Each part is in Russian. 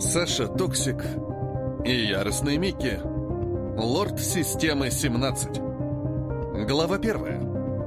Саша Токсик и яростный Микки. Лорд системы 17. Глава 1.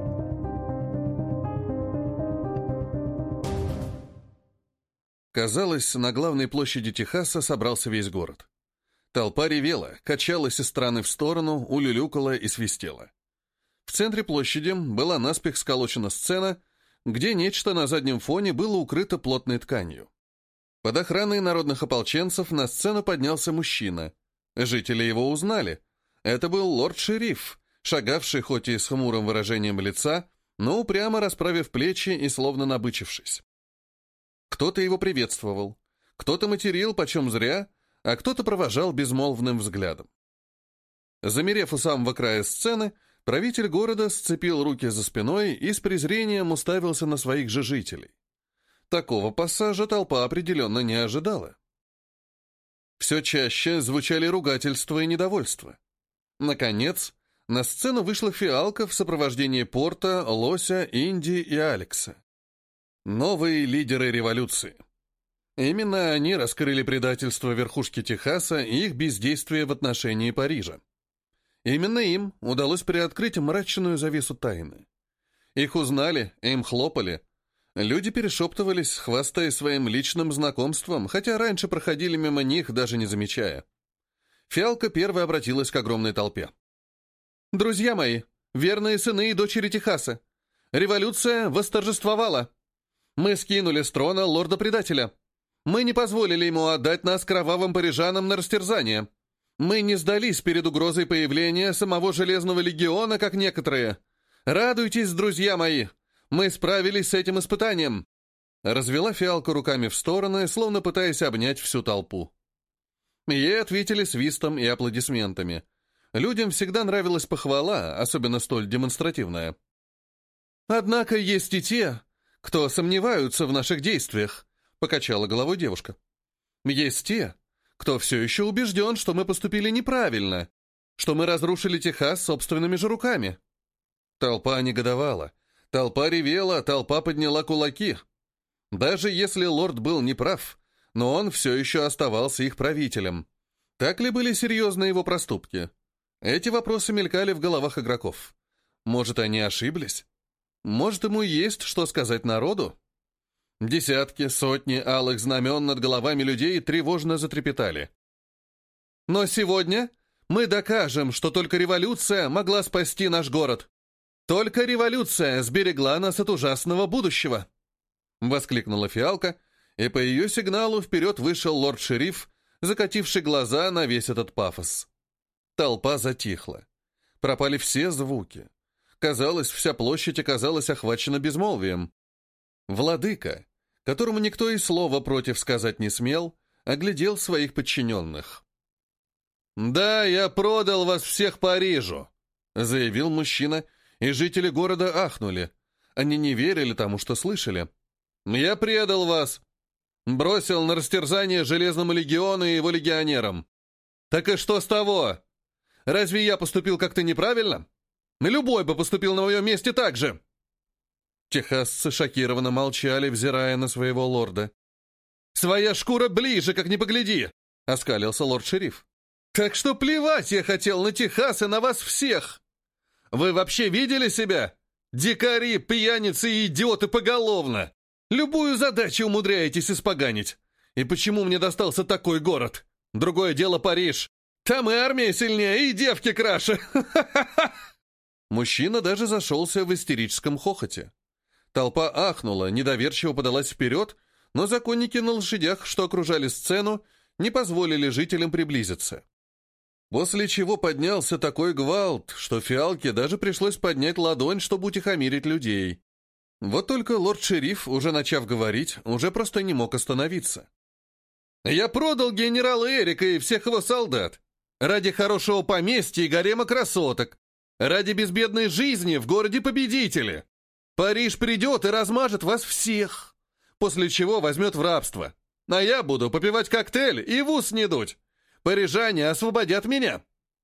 Казалось, на главной площади Техаса собрался весь город. Толпа ревела, качалась из стороны в сторону, улюлюкала и свистела. В центре площади была наспех сколочена сцена, где нечто на заднем фоне было укрыто плотной тканью. Под охраной народных ополченцев на сцену поднялся мужчина. Жители его узнали. Это был лорд-шериф, шагавший хоть и с хмурым выражением лица, но упрямо расправив плечи и словно набычившись. Кто-то его приветствовал, кто-то материл почем зря, а кто-то провожал безмолвным взглядом. Замерев у самого края сцены, правитель города сцепил руки за спиной и с презрением уставился на своих же жителей. Такого пассажа толпа определенно не ожидала. Все чаще звучали ругательства и недовольство. Наконец, на сцену вышла Фиалка в сопровождении Порта, Лося, Инди и Алекса. Новые лидеры революции. Именно они раскрыли предательство верхушки Техаса и их бездействие в отношении Парижа. Именно им удалось приоткрыть мрачную завесу тайны. Их узнали, им хлопали. Люди перешептывались, хвастая своим личным знакомством, хотя раньше проходили мимо них, даже не замечая. Фиалка первой обратилась к огромной толпе. «Друзья мои, верные сыны и дочери Техаса, революция восторжествовала. Мы скинули с трона лорда-предателя. Мы не позволили ему отдать нас кровавым парижанам на растерзание. Мы не сдались перед угрозой появления самого Железного легиона, как некоторые. Радуйтесь, друзья мои! Мы справились с этим испытанием!» Развела Фиалка руками в стороны, словно пытаясь обнять всю толпу. Ей ответили свистом и аплодисментами. Людям всегда нравилась похвала, особенно столь демонстративная. «Однако есть и те, кто сомневаются в наших действиях», — покачала головой девушка. «Есть те, кто все еще убежден, что мы поступили неправильно, что мы разрушили Техас собственными же руками». Толпа негодовала. Толпа ревела, толпа подняла кулаки. Даже если лорд был неправ, но он все еще оставался их правителем. Так ли были серьезны его проступки? Эти вопросы мелькали в головах игроков. Может, они ошиблись? Может, ему есть что сказать народу? Десятки, сотни алых знамен над головами людей тревожно затрепетали. «Но сегодня мы докажем, что только революция могла спасти наш город. Только революция сберегла нас от ужасного будущего!» Воскликнула Фиалка, и по ее сигналу вперед вышел лорд-шериф, закативший глаза на весь этот пафос. Толпа затихла. Пропали все звуки. Казалось, вся площадь оказалась охвачена безмолвием. Владыка, которому никто и слова против сказать не смел, оглядел своих подчиненных. «Да, я продал вас всех Парижу», — заявил мужчина, и жители города ахнули. Они не верили тому, что слышали. «Я предал вас. Бросил на растерзание Железному легиону и его легионерам. Так и что с того? Разве я поступил как-то неправильно? Любой бы поступил на моем месте так же». Техасцы шокированно молчали, взирая на своего лорда. «Своя шкура ближе, как ни погляди!» — оскалился лорд-шериф. «Так что плевать я хотел на Техас и на вас всех! Вы вообще видели себя? Дикари, пьяницы и идиоты поголовно! Любую задачу умудряетесь испоганить! И почему мне достался такой город? Другое дело Париж! Там и армия сильнее, и девки краше!» Мужчина даже зашелся в истерическом хохоте. Толпа ахнула, недоверчиво подалась вперед, но законники на лошадях, что окружали сцену, не позволили жителям приблизиться. После чего поднялся такой гвалт, что Фиалке даже пришлось поднять ладонь, чтобы утихомирить людей. Вот только лорд-шериф, уже начав говорить, уже просто не мог остановиться. «Я продал генерала Эрика и всех его солдат ради хорошего поместья и гарема красоток, ради безбедной жизни в городе-победителе. Париж придет и размажет вас всех, после чего возьмет в рабство. А я буду попивать коктейль и в ус не дуть. Парижане освободят меня!»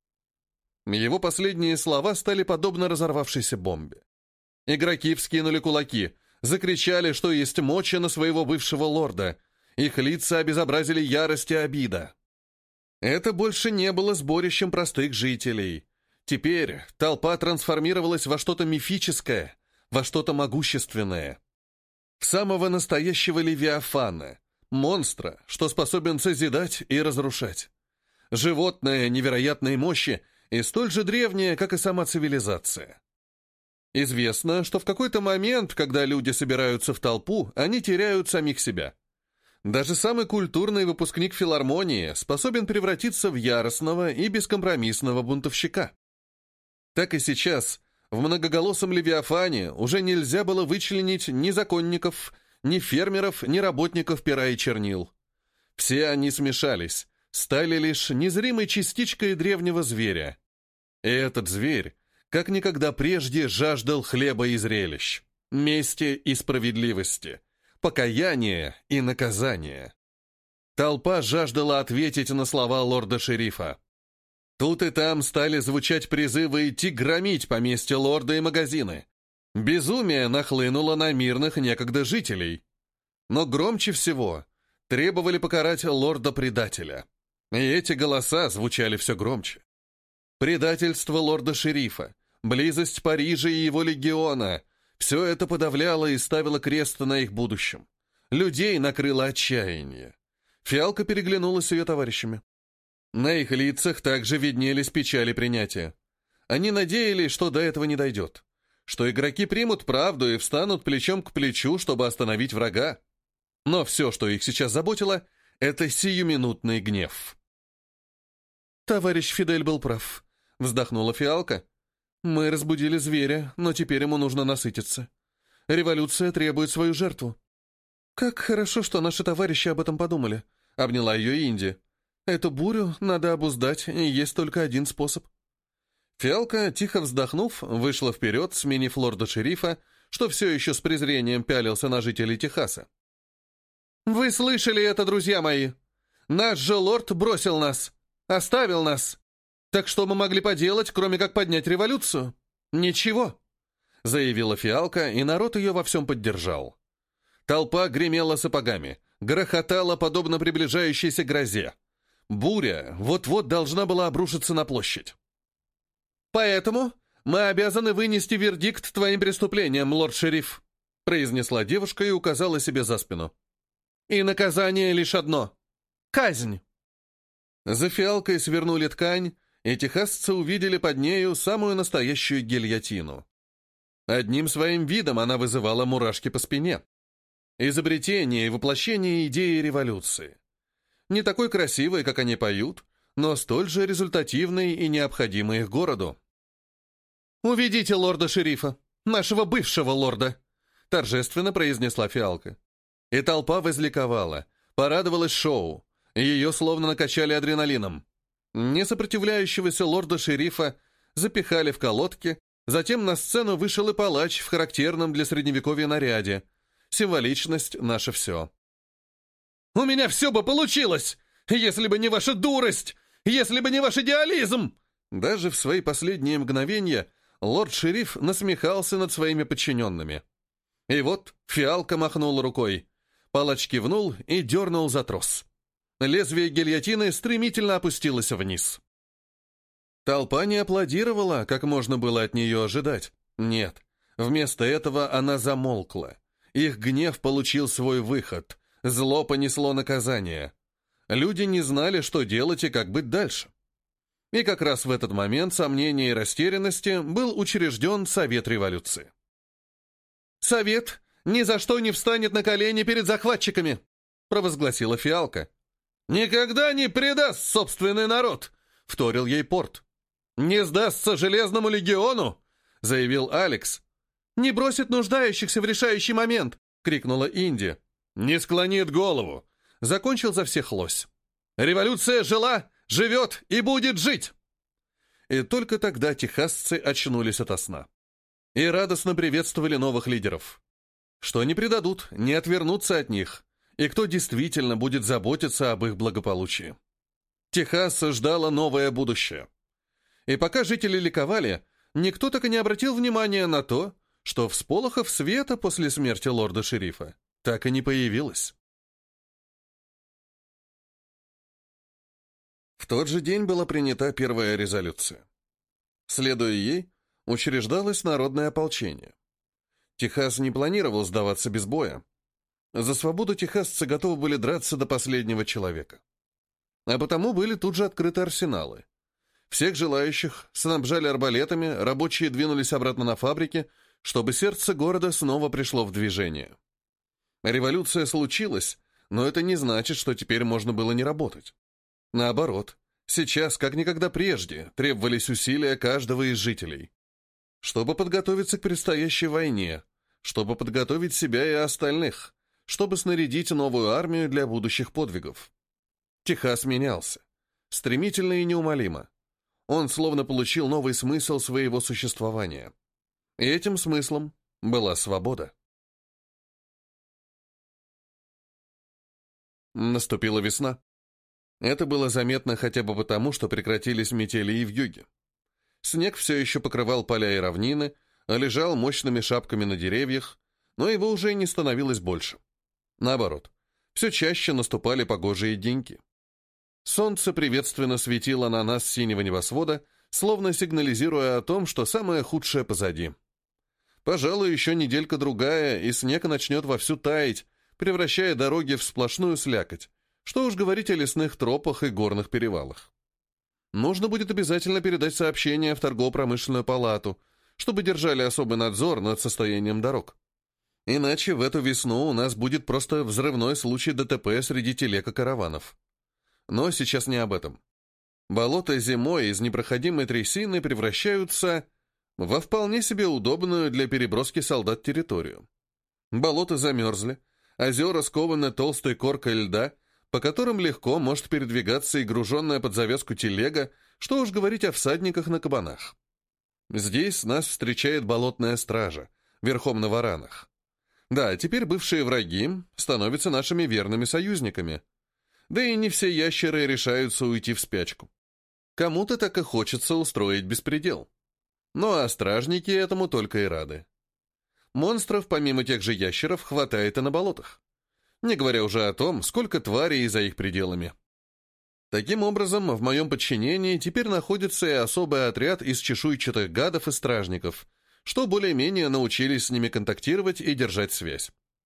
Его последние слова стали подобно разорвавшейся бомбе. Игроки вскинули кулаки, закричали, что есть мочи на своего бывшего лорда, Их лица обезобразили ярость и обида. Это больше не было сборищем простых жителей. Теперь толпа трансформировалась во что-то мифическое, во что-то могущественное. В самого настоящего Левиафана, монстра, что способен созидать и разрушать. Животное невероятной мощи и столь же древнее, как и сама цивилизация. Известно, что в какой-то момент, когда люди собираются в толпу, они теряют самих себя. Даже самый культурный выпускник филармонии способен превратиться в яростного и бескомпромиссного бунтовщика. Так и сейчас, в многоголосом Левиафане уже нельзя было вычленить ни законников, ни фермеров, ни работников пера и чернил. Все они смешались, стали лишь незримой частичкой древнего зверя. И этот зверь, как никогда прежде, жаждал хлеба и зрелищ, мести и справедливости, покаяния и наказания. Толпа жаждала ответить на слова лорда-шерифа. Тут и там стали звучать призывы идти громить поместья лорда и магазины. Безумие нахлынуло на мирных некогда жителей. Но громче всего требовали покарать лорда-предателя. И эти голоса звучали все громче. Предательство лорда-шерифа, близость Парижа и его легиона — все это подавляло и ставило крест на их будущем. Людей накрыло отчаяние. Фиалка переглянулась с ее товарищами. На их лицах также виднелись печали принятия. Они надеялись, что до этого не дойдет, что игроки примут правду и встанут плечом к плечу, чтобы остановить врага. Но все, что их сейчас заботило, — это сиюминутный гнев. «Товарищ Фидель был прав», — вздохнула Фиалка. «Мы разбудили зверя, но теперь ему нужно насытиться. Революция требует свою жертву». «Как хорошо, что наши товарищи об этом подумали», — обняла ее Инди. «Эту бурю надо обуздать, и есть только один способ». Фиалка, тихо вздохнув, вышла вперед, сменив лорда-шерифа, что все еще с презрением пялился на жителей Техаса. «Вы слышали это, друзья мои? Наш же лорд бросил нас, оставил нас. Так что мы могли поделать, кроме как поднять революцию? Ничего», — заявила Фиалка, и народ ее во всем поддержал. Толпа гремела сапогами, грохотала, подобно приближающейся грозе. Буря вот-вот должна была обрушиться на площадь. «Поэтому мы обязаны вынести вердикт твоим преступлениям, лорд-шериф», произнесла девушка и указала себе за спину. «И наказание лишь одно — казнь». За фиалкой свернули ткань, и техасцы увидели под нею самую настоящую гильотину. Одним своим видом она вызывала мурашки по спине. Изобретение и воплощение идеи революции. Не такой красивой, как они поют, но столь же результативной и необходимой их городу. «Уведите лорда-шерифа, нашего бывшего лорда», — торжественно произнесла Фиалка. И толпа возликовала, порадовалась шоу, ее словно накачали адреналином. Несопротивляющегося лорда-шерифа запихали в колодки, затем на сцену вышел и палач в характерном для средневековья наряде. Символичность — наше все. «У меня все бы получилось, если бы не ваша дурость, если бы не ваш идеализм!» Даже в свои последние мгновения лорд-шериф насмехался над своими подчиненными. И вот Фиалка махнула рукой. Палач кивнул и дернул за трос. Лезвие гильотины стремительно опустилось вниз. Толпа не аплодировала, как можно было от нее ожидать. Нет, вместо этого она замолкла. Их гнев получил свой выход. Зло понесло наказание. Люди не знали, что делать и как быть дальше. И как раз в этот момент сомнения и растерянности был учрежден Совет революции. «Совет ни за что не встанет на колени перед захватчиками», — провозгласила Фиалка. «Никогда не предаст собственный народ», — вторил ей Порт. «Не сдастся Железному легиону», — заявил Алекс. «Не бросит нуждающихся в решающий момент», — крикнула Инди. «Не склонит голову», — закончил за всех Лось. «Революция жила, живет и будет жить!» И только тогда техасцы очнулись ото сна. И радостно приветствовали новых лидеров. Что не предадут, не отвернутся от них, и кто действительно будет заботиться об их благополучии. Техас ждало новое будущее. И пока жители ликовали, никто так и не обратил внимания на то, что всполохов света после смерти лорда-шерифа так и не появилось. В тот же день была принята первая резолюция. Следуя ей, учреждалось народное ополчение. Техас не планировал сдаваться без боя. За свободу техасцы готовы были драться до последнего человека. А потому были тут же открыты арсеналы. Всех желающих снабжали арбалетами, рабочие двинулись обратно на фабрики, чтобы сердце города снова пришло в движение. Революция случилась, но это не значит, что теперь можно было не работать. Наоборот, сейчас, как никогда прежде, требовались усилия каждого из жителей. Чтобы подготовиться к предстоящей войне, чтобы подготовить себя и остальных, чтобы снарядить новую армию для будущих подвигов. Техас менялся. Стремительно и неумолимо. Он словно получил новый смысл своего существования. И этим смыслом была свобода. Наступила весна. Это было заметно хотя бы потому, что прекратились метели и вьюги. Снег все еще покрывал поля и равнины, а лежал мощными шапками на деревьях, но его уже не становилось больше. Наоборот, все чаще наступали погожие деньки. Солнце приветственно светило на нас с синего небосвода, словно сигнализируя о том, что самое худшее позади. Пожалуй, еще неделька-другая, и снег начнет вовсю таять, превращая дороги в сплошную слякоть. Что уж говорить о лесных тропах и горных перевалах. Нужно будет обязательно передать сообщение в торгово-промышленную палату, чтобы держали особый надзор над состоянием дорог. Иначе в эту весну у нас будет просто взрывной случай ДТП среди телег и караванов. Но сейчас не об этом. Болота зимой из непроходимой трясины превращаются во вполне себе удобную для переброски солдат территорию. Болота замерзли, озера скованы толстой коркой льда, по которым легко может передвигаться и груженная под завязку телега, что уж говорить о всадниках на кабанах. Здесь нас встречает болотная стража, верхом на варанах. Да, теперь бывшие враги становятся нашими верными союзниками. Да и не все ящеры решаются уйти в спячку. Кому-то так и хочется устроить беспредел. Ну а стражники этому только и рады. Монстров, помимо тех же ящеров, хватает и на болотах. Не говоря уже о том, сколько тварей за их пределами. Таким образом, в моем подчинении теперь находится и особый отряд из чешуйчатых гадов и стражников, что более-менее научились с ними контактировать и держать связь.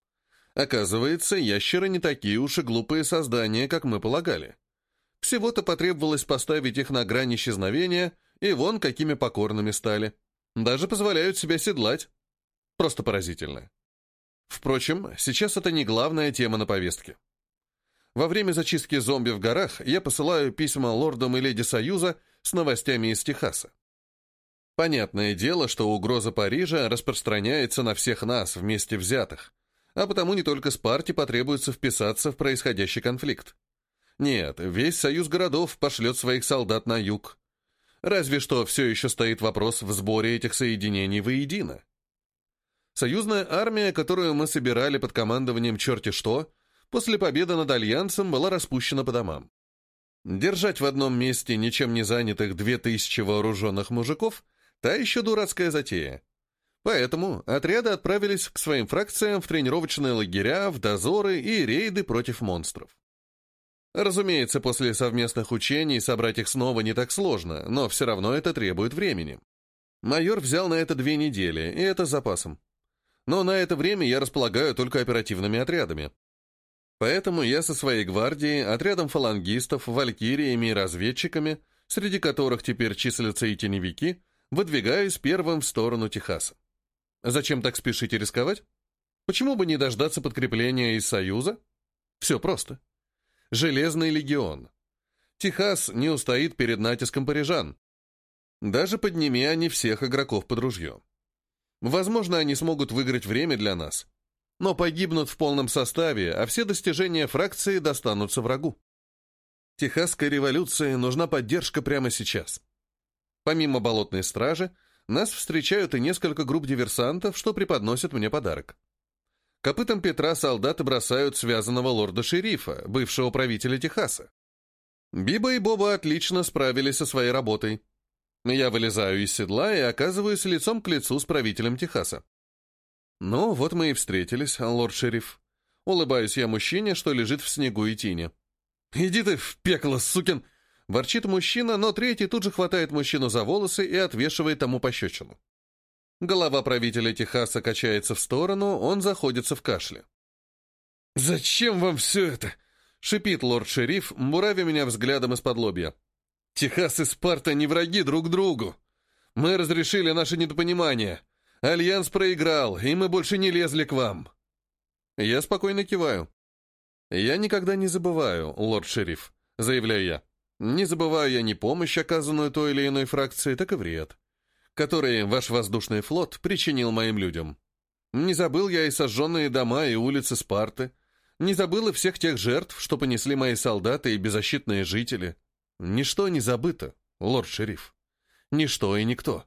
Оказывается, ящеры не такие уж и глупые создания, как мы полагали. Всего-то потребовалось поставить их на грань исчезновения, и вон какими покорными стали. Даже позволяют себя седлать. Просто поразительно. Впрочем, сейчас это не главная тема на повестке. Во время зачистки зомби в горах я посылаю письма лордам и леди Союза с новостями из Техаса. Понятное дело, что угроза Парижа распространяется на всех нас вместе взятых, а потому не только Спарте потребуется вписаться в происходящий конфликт. Нет, весь союз городов пошлет своих солдат на юг. Разве что все еще стоит вопрос в сборе этих соединений воедино. Союзная армия, которую мы собирали под командованием черти что, после победы над Альянсом была распущена по домам. Держать в одном месте ничем не занятых 2000 вооруженных мужиков – та еще дурацкая затея. Поэтому отряды отправились к своим фракциям в тренировочные лагеря, в дозоры и рейды против монстров. Разумеется, после совместных учений собрать их снова не так сложно, но все равно это требует времени. Майор взял на это 2 недели, и это с запасом. Но на это время я располагаю только оперативными отрядами. Поэтому я со своей гвардией, отрядом фалангистов, валькириями и разведчиками, среди которых теперь числятся и теневики, выдвигаюсь первым в сторону Техаса. Зачем так спешить и рисковать? Почему бы не дождаться подкрепления из Союза? Все просто. Железный легион. Техас не устоит перед натиском парижан. Даже подними они всех игроков под ружье. Возможно, они смогут выиграть время для нас, но погибнут в полном составе, а все достижения фракции достанутся врагу. Техасской революции нужна поддержка прямо сейчас. Помимо болотной стражи, нас встречают и несколько групп диверсантов, что преподносят мне подарок. Копытом Петра солдаты бросают связанного лорда-шерифа, бывшего правителя Техаса. Биба и Боба отлично справились со своей работой. Я вылезаю из седла и оказываюсь лицом к лицу с правителем Техаса. «Ну, вот мы и встретились, лорд-шериф». Улыбаюсь я мужчине, что лежит в снегу и тине. «Иди ты в пекло, сукин!» Ворчит мужчина, но третий тут же хватает мужчину за волосы и отвешивает тому пощечину. Голова правителя Техаса качается в сторону, он заходится в кашле. «Зачем вам все это?» — шипит лорд-шериф, буравя меня взглядом из-под лобья. «Техас и Спарта не враги друг другу. Мы разрешили наше недопонимание. Альянс проиграл, и мы больше не лезли к вам». Я спокойно киваю. «Я никогда не забываю, лорд-шериф», — заявляю я. «Не забываю я ни помощь, оказанную той или иной фракции, так и вред, который ваш воздушный флот причинил моим людям. Не забыл я и сожженные дома, и улицы Спарты. Не забыл и всех тех жертв, что понесли мои солдаты и беззащитные жители. Ничто не забыто, лорд-шериф. Ничто и никто».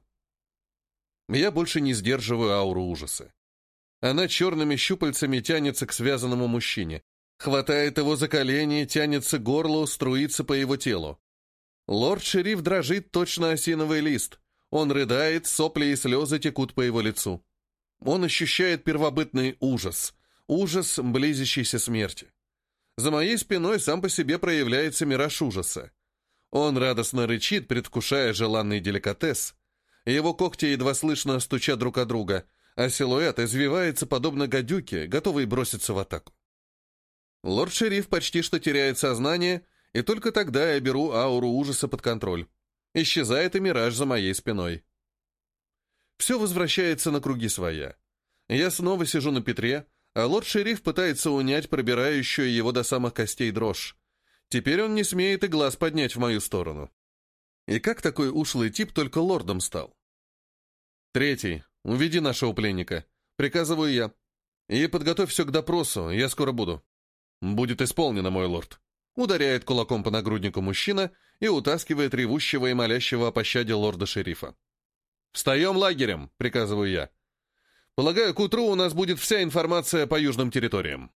Я больше не сдерживаю ауру ужаса. Она черными щупальцами тянется к связанному мужчине, хватает его за колени, тянется к горлу, струится по его телу. Лорд-шериф дрожит точно осиновый лист. Он рыдает, сопли и слезы текут по его лицу. Он ощущает первобытный ужас, ужас близящейся смерти. За моей спиной сам по себе проявляется мираж ужаса. Он радостно рычит, предвкушая желанный деликатес. Его когти едва слышно стучат друг о друга, а силуэт извивается подобно гадюке, готовый броситься в атаку. Лорд-шериф почти что теряет сознание, и только тогда я беру ауру ужаса под контроль. Исчезает и мираж за моей спиной. Все возвращается на круги своя. Я снова сижу на Петре, а лорд-шериф пытается унять пробирающую его до самых костей дрожь. Теперь он не смеет и глаз поднять в мою сторону. И как такой ушлый тип только лордом стал? «Третий, уведи нашего пленника», — приказываю я. «И подготовь все к допросу, я скоро буду». «Будет исполнено, мой лорд», — ударяет кулаком по нагруднику мужчина и утаскивает ревущего и молящего о пощаде лорда-шерифа. «Встаем лагерем», — приказываю я. «Полагаю, к утру у нас будет вся информация по южным территориям».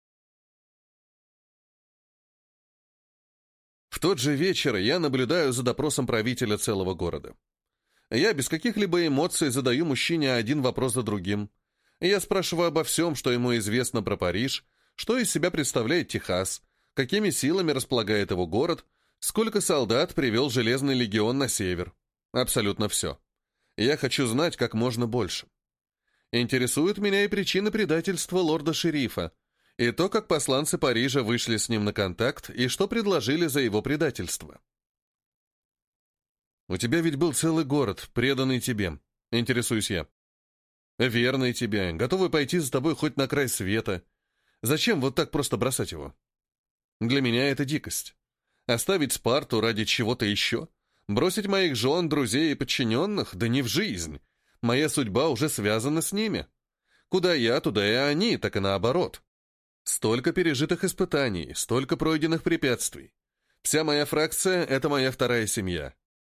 В тот же вечер я наблюдаю за допросом правителя целого города. Я без каких-либо эмоций задаю мужчине один вопрос за другим. Я спрашиваю обо всем, что ему известно про Париж, что из себя представляет Техас, какими силами располагает его город, сколько солдат привел Железный легион на север. Абсолютно все. Я хочу знать как можно больше. Интересуют меня и причины предательства лорда-шерифа, и то, как посланцы Парижа вышли с ним на контакт, и что предложили за его предательство. «У тебя ведь был целый город, преданный тебе», — интересуюсь я. «Верный тебе, готовый пойти за тобой хоть на край света. Зачем вот так просто бросать его? Для меня это дикость. Оставить Спарту ради чего-то еще? Бросить моих жен, друзей и подчиненных? Да не в жизнь. Моя судьба уже связана с ними. Куда я, туда и они, так и наоборот. Столько пережитых испытаний, столько пройденных препятствий. Вся моя фракция — это моя вторая семья.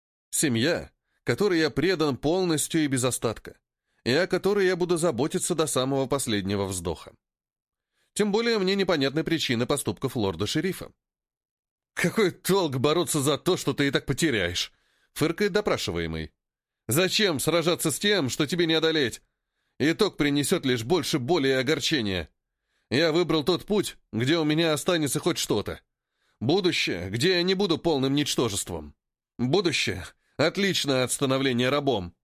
Семья, которой я предан полностью и без остатка, и о которой я буду заботиться до самого последнего вздоха. Тем более мне непонятны причины поступков лорда-шерифа. «Какой толк бороться за то, что ты и так потеряешь?» — фыркает допрашиваемый. «Зачем сражаться с тем, что тебе не одолеть? Итог принесет лишь больше боли и огорчения. Я выбрал тот путь, где у меня останется хоть что-то. Будущее, где я не буду полным ничтожеством. Будущее, отличное от становления рабом».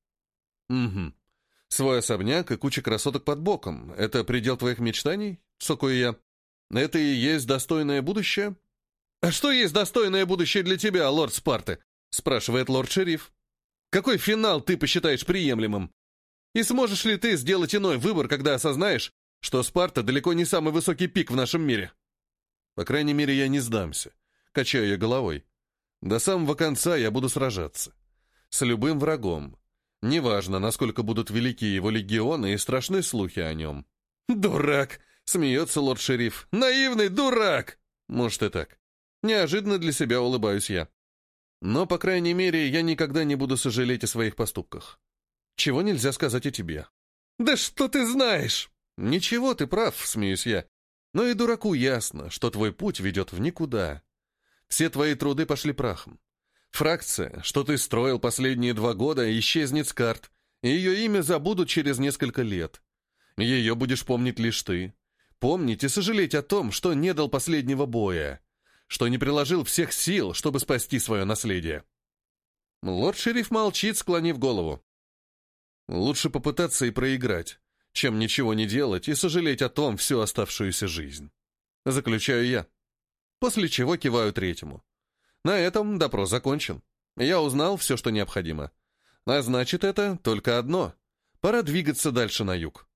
«Угу. Свой особняк и куча красоток под боком — это предел твоих мечтаний?» — цокаю я. «Это и есть достойное будущее?» «А что есть достойное будущее для тебя, лорд Спарты?» — спрашивает лорд-шериф. «Какой финал ты посчитаешь приемлемым? И сможешь ли ты сделать иной выбор, когда осознаешь, что Спарта далеко не самый высокий пик в нашем мире?» «По крайней мере, я не сдамся», — качаю я головой. «До самого конца я буду сражаться. С любым врагом. Неважно, насколько будут велики его легионы и страшны слухи о нем». «Дурак!» — смеется лорд-шериф. «Наивный дурак!» «Может и так. Неожиданно для себя улыбаюсь я. Но, по крайней мере, я никогда не буду сожалеть о своих поступках. Чего нельзя сказать о тебе». «Да что ты знаешь?» «Ничего, ты прав», — смеюсь я. «Но и дураку ясно, что твой путь ведет в никуда. Все твои труды пошли прахом. Фракция, что ты строил последние 2 года, исчезнет с карт, и ее имя забудут через несколько лет. Ее будешь помнить лишь ты. Помнить и сожалеть о том, что не дал последнего боя, что не приложил всех сил, чтобы спасти свое наследие. Лорд-шериф молчит, склонив голову. Лучше попытаться и проиграть, чем ничего не делать и сожалеть о том всю оставшуюся жизнь. Заключаю я. После чего киваю третьему. На этом допрос закончен. Я узнал все, что необходимо. А значит, это только одно. Пора двигаться дальше на юг.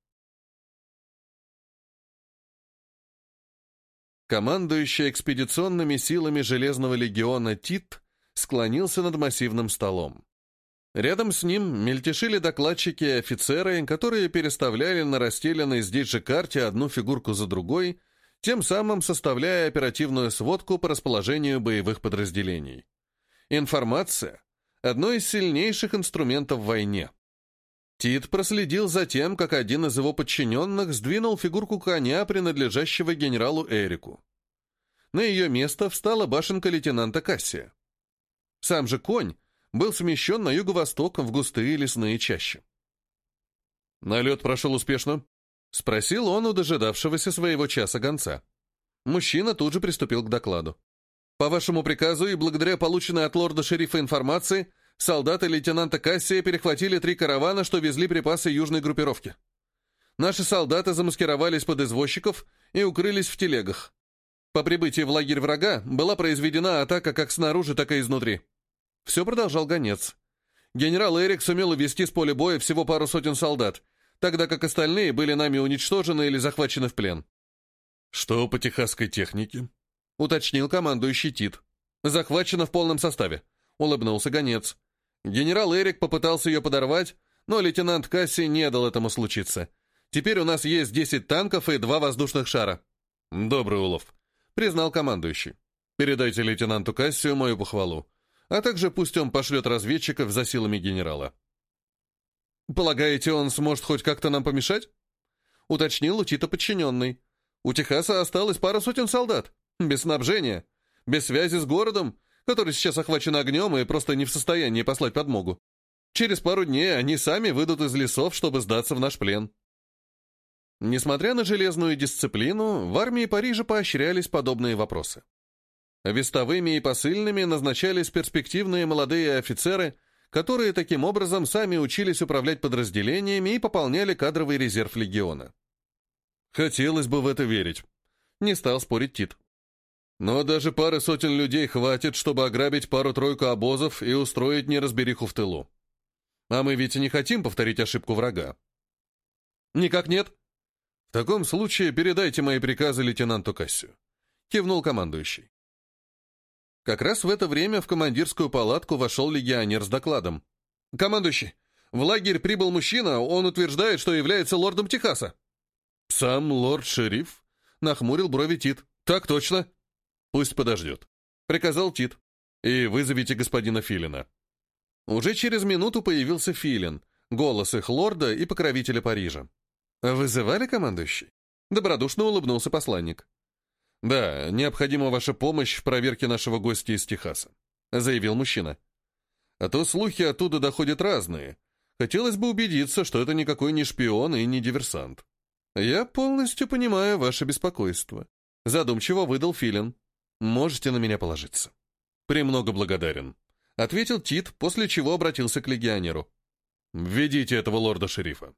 Командующий экспедиционными силами Железного легиона Тит склонился над массивным столом. Рядом с ним мельтешили докладчики и офицеры, которые переставляли на расстеленной здесь же карте одну фигурку за другой, тем самым составляя оперативную сводку по расположению боевых подразделений. Информация — одно из сильнейших инструментов в войне. Тит проследил за тем, как один из его подчиненных сдвинул фигурку коня, принадлежащего генералу Эрику. На ее место встала башенка лейтенанта Кассия. Сам же конь был смещен на юго-восток в густые лесные чащи. «Налет прошел успешно?» — спросил он у дожидавшегося своего часа гонца. Мужчина тут же приступил к докладу. «По вашему приказу и благодаря полученной от лорда-шерифа информации, солдаты лейтенанта Кассия перехватили 3 каравана, что везли припасы южной группировки. Наши солдаты замаскировались под извозчиков и укрылись в телегах. По прибытии в лагерь врага была произведена атака как снаружи, так и изнутри». Все продолжал гонец. Генерал Эрик сумел увести с поля боя всего пару сотен солдат, тогда как остальные были нами уничтожены или захвачены в плен. «Что по техасской технике?» — уточнил командующий Тит. «Захвачено в полном составе», — улыбнулся гонец. Генерал Эрик попытался ее подорвать, но лейтенант Касси не дал этому случиться. Теперь у нас есть 10 танков и 2 воздушных шара. «Добрый улов», — признал командующий. «Передайте лейтенанту Кассию мою похвалу, а также пусть он пошлет разведчиков за силами генерала». «Полагаете, он сможет хоть как-то нам помешать?» — уточнил у Тита подчиненный. «У Техаса осталось пара сотен солдат, без снабжения, без связи с городом, который сейчас охвачен огнем и просто не в состоянии послать подмогу. Через пару дней они сами выйдут из лесов, чтобы сдаться в наш плен». Несмотря на железную дисциплину, в армии Парижа поощрялись подобные вопросы. Вестовыми и посыльными назначались перспективные молодые офицеры, которые таким образом сами учились управлять подразделениями и пополняли кадровый резерв легиона. «Хотелось бы в это верить», — не стал спорить Тит. «Но даже пары сотен людей хватит, чтобы ограбить пару-тройку обозов и устроить неразбериху в тылу. А мы ведь и не хотим повторить ошибку врага». «Никак нет». «В таком случае передайте мои приказы лейтенанту Кассию», — кивнул командующий. Как раз в это время в командирскую палатку вошел легионер с докладом. «Командующий, в лагерь прибыл мужчина, он утверждает, что является лордом Техаса». «Сам лорд-шериф?» — нахмурил брови Тит. «Так точно». «Пусть подождет», — приказал Тит. «И вызовите господина Филина». Уже через минуту появился Филин, голос их лорда и покровителя Парижа. «Вызывали, командующий?» — добродушно улыбнулся посланник. «Да, необходима ваша помощь в проверке нашего гостя из Техаса», — заявил мужчина. «А то слухи оттуда доходят разные. Хотелось бы убедиться, что это никакой не шпион и не диверсант». «Я полностью понимаю ваше беспокойство», — задумчиво выдал Филин. «Можете на меня положиться». «Премного благодарен», — ответил Тит, после чего обратился к легионеру. «Введите этого лорда-шерифа».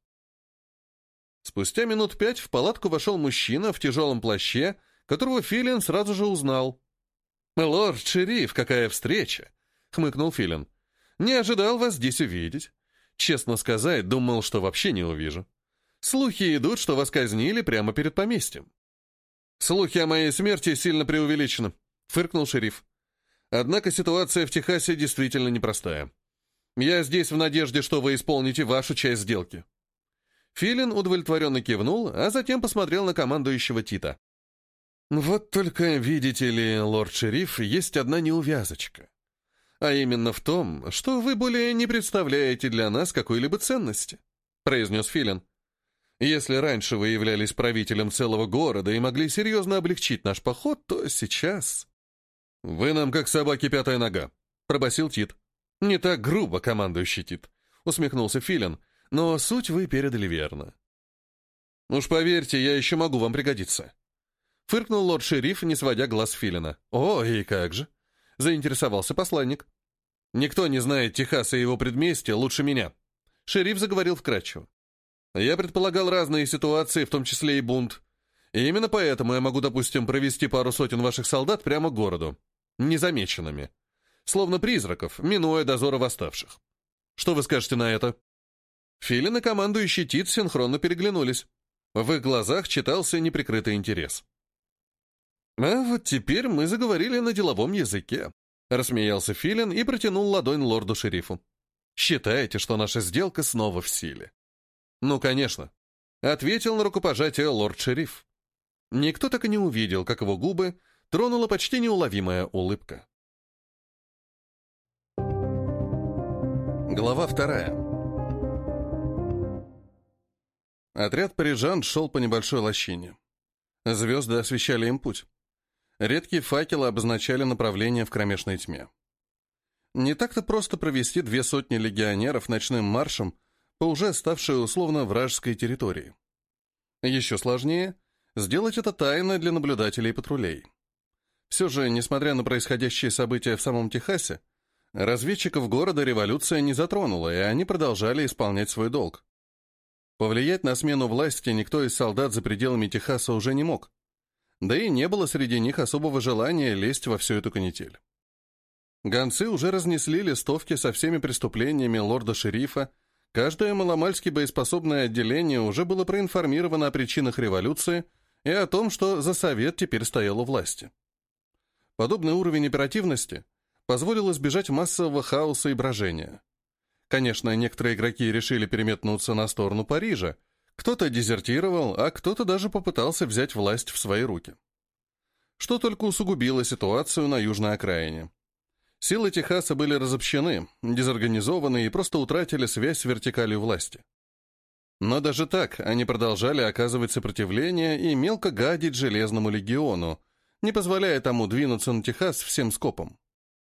Спустя минут 5 в палатку вошел мужчина в тяжелом плаще, которого Филин сразу же узнал. «Лорд-шериф, какая встреча!» — хмыкнул Филин. «Не ожидал вас здесь увидеть. Честно сказать, думал, что вообще не увижу. Слухи идут, что вас казнили прямо перед поместьем». «Слухи о моей смерти сильно преувеличены», — фыркнул шериф. «Однако ситуация в Техасе действительно непростая. Я здесь в надежде, что вы исполните вашу часть сделки». Филин удовлетворенно кивнул, а затем посмотрел на командующего Тита. «Вот только, видите ли, лорд-шериф, есть одна неувязочка. А именно в том, что вы более не представляете для нас какой-либо ценности», — произнес Филин. «Если раньше вы являлись правителем целого города и могли серьезно облегчить наш поход, то сейчас...» «Вы нам как собаки пятая нога», — пробасил Тит. «Не так грубо, командующий Тит», — усмехнулся Филин, «но суть вы передали верно. Уж поверьте, я еще могу вам пригодиться. Фыркнул лорд-шериф, не сводя глаз с Филина. «О, и как же!» — заинтересовался посланник. «Никто не знает Техаса и его предместья лучше меня». Шериф заговорил вкратчиво. «Я предполагал разные ситуации, в том числе и бунт. И именно поэтому я могу, допустим, провести пару сотен ваших солдат прямо к городу. Незамеченными. Словно призраков, минуя дозоры восставших. Что вы скажете на это?» Филин и командующий Тит синхронно переглянулись. В их глазах читался неприкрытый интерес. «А вот теперь мы заговорили на деловом языке», — рассмеялся Филин и протянул ладонь лорду-шерифу. «Считайте, что наша сделка снова в силе». «Ну, конечно», — ответил на рукопожатие лорд-шериф. Никто так и не увидел, как его губы тронула почти неуловимая улыбка. Глава 2. Отряд парижан шел по небольшой лощине. Звезды освещали им путь. Редкие факелы обозначали направление в кромешной тьме. Не так-то просто провести 200 легионеров ночным маршем по уже ставшей условно вражеской территории. Еще сложнее сделать это тайно для наблюдателей и патрулей. Все же, несмотря на происходящие события в самом Техасе, разведчиков города революция не затронула, и они продолжали исполнять свой долг. Повлиять на смену власти никто из солдат за пределами Техаса уже не мог. Да и не было среди них особого желания лезть во всю эту канитель. Гонцы уже разнесли листовки со всеми преступлениями лорда-шерифа, каждое маломальски боеспособное отделение уже было проинформировано о причинах революции и о том, что за совет теперь стоял у власти. Подобный уровень оперативности позволил избежать массового хаоса и брожения. Конечно, некоторые игроки решили переметнуться на сторону Парижа, кто-то дезертировал, а кто-то даже попытался взять власть в свои руки. Что только усугубило ситуацию на южной окраине. Силы Техаса были разобщены, дезорганизованы и просто утратили связь с вертикалью власти. Но даже так они продолжали оказывать сопротивление и мелко гадить Железному легиону, не позволяя тому двинуться на Техас всем скопом.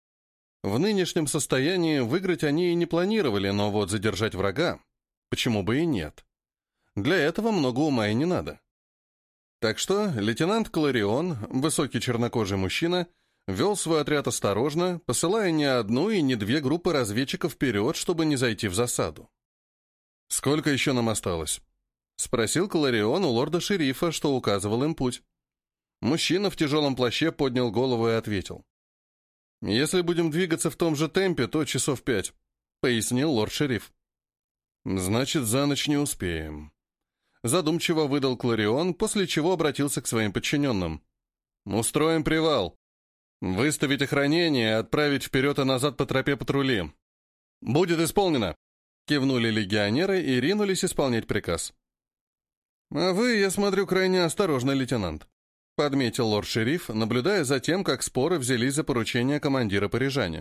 В нынешнем состоянии выиграть они и не планировали, но вот задержать врага, почему бы и нет. Для этого много ума и не надо. Так что лейтенант Кларион, высокий чернокожий мужчина, вел свой отряд осторожно, посылая не одну и не две группы разведчиков вперед, чтобы не зайти в засаду. «Сколько еще нам осталось?» — спросил Кларион у лорда-шерифа, что указывал им путь. Мужчина в тяжелом плаще поднял голову и ответил. «Если будем двигаться в том же темпе, то часов 5», — пояснил лорд-шериф. «Значит, за ночь не успеем». Задумчиво выдал Кларион, после чего обратился к своим подчиненным. «Устроим привал. Выставить охранение и отправить вперед и назад по тропе патрули». «Будет исполнено», — кивнули легионеры и ринулись исполнять приказ. «А вы, я смотрю, крайне осторожный лейтенант», — подметил лорд-шериф, наблюдая за тем, как споры взялись за поручение командира парижане.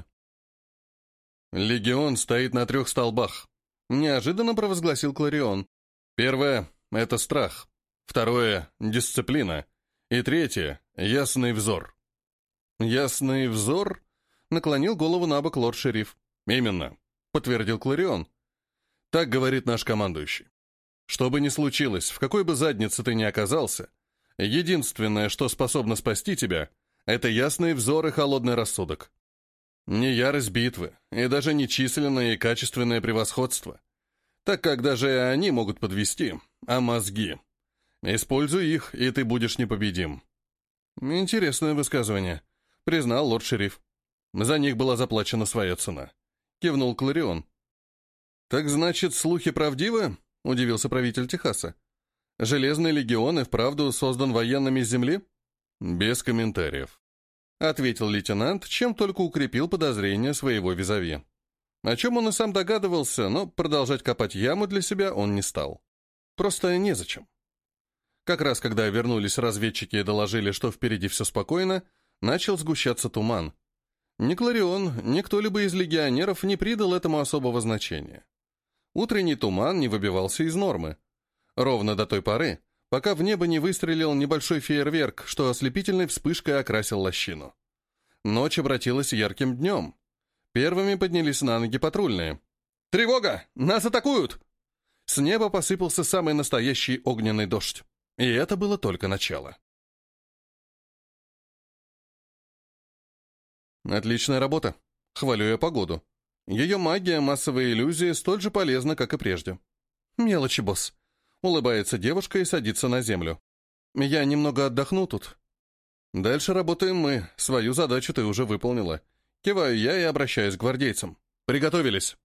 «Легион стоит на 3 столбах», — неожиданно провозгласил Кларион. «Первое — это страх. Второе — дисциплина. И третье — ясный взор». «Ясный взор?» — наклонил голову на бок лорд-шериф. «Именно», — подтвердил Кларион. «Так говорит наш командующий. Что бы ни случилось, в какой бы заднице ты ни оказался, единственное, что способно спасти тебя, это ясный взор и холодный рассудок. Не ярость битвы, и даже не численное и качественное превосходство, так как даже и они могут подвести, а мозги. Используй их, и ты будешь непобедим». «Интересное высказывание», — признал лорд-шериф. «За них была заплачена своя цена», — кивнул Кларион. «Так значит, слухи правдивы?» — удивился правитель Техаса. «Железный легион и вправду создан военными с земли?» «Без комментариев», — ответил лейтенант, чем только укрепил подозрения своего визави. О чем он и сам догадывался, но продолжать копать яму для себя он не стал. Просто незачем. Как раз когда вернулись разведчики и доложили, что впереди все спокойно, начал сгущаться туман. Ни Кларион, ни кто-либо из легионеров не придал этому особого значения. Утренний туман не выбивался из нормы. Ровно до той поры, пока в небо не выстрелил небольшой фейерверк, что ослепительной вспышкой окрасил лощину. Ночь обратилась ярким днем. Первыми поднялись на ноги патрульные. «Тревога! Нас атакуют!» С неба посыпался самый настоящий огненный дождь. И это было только начало. Отличная работа. Хвалю я погоду. Ее магия, массовые иллюзии столь же полезна, как и прежде. Мелочи, босс. Улыбается девушка и садится на землю. Я немного отдохну тут. Дальше работаем мы. Свою задачу ты уже выполнила. Киваю я и обращаюсь к гвардейцам. Приготовились.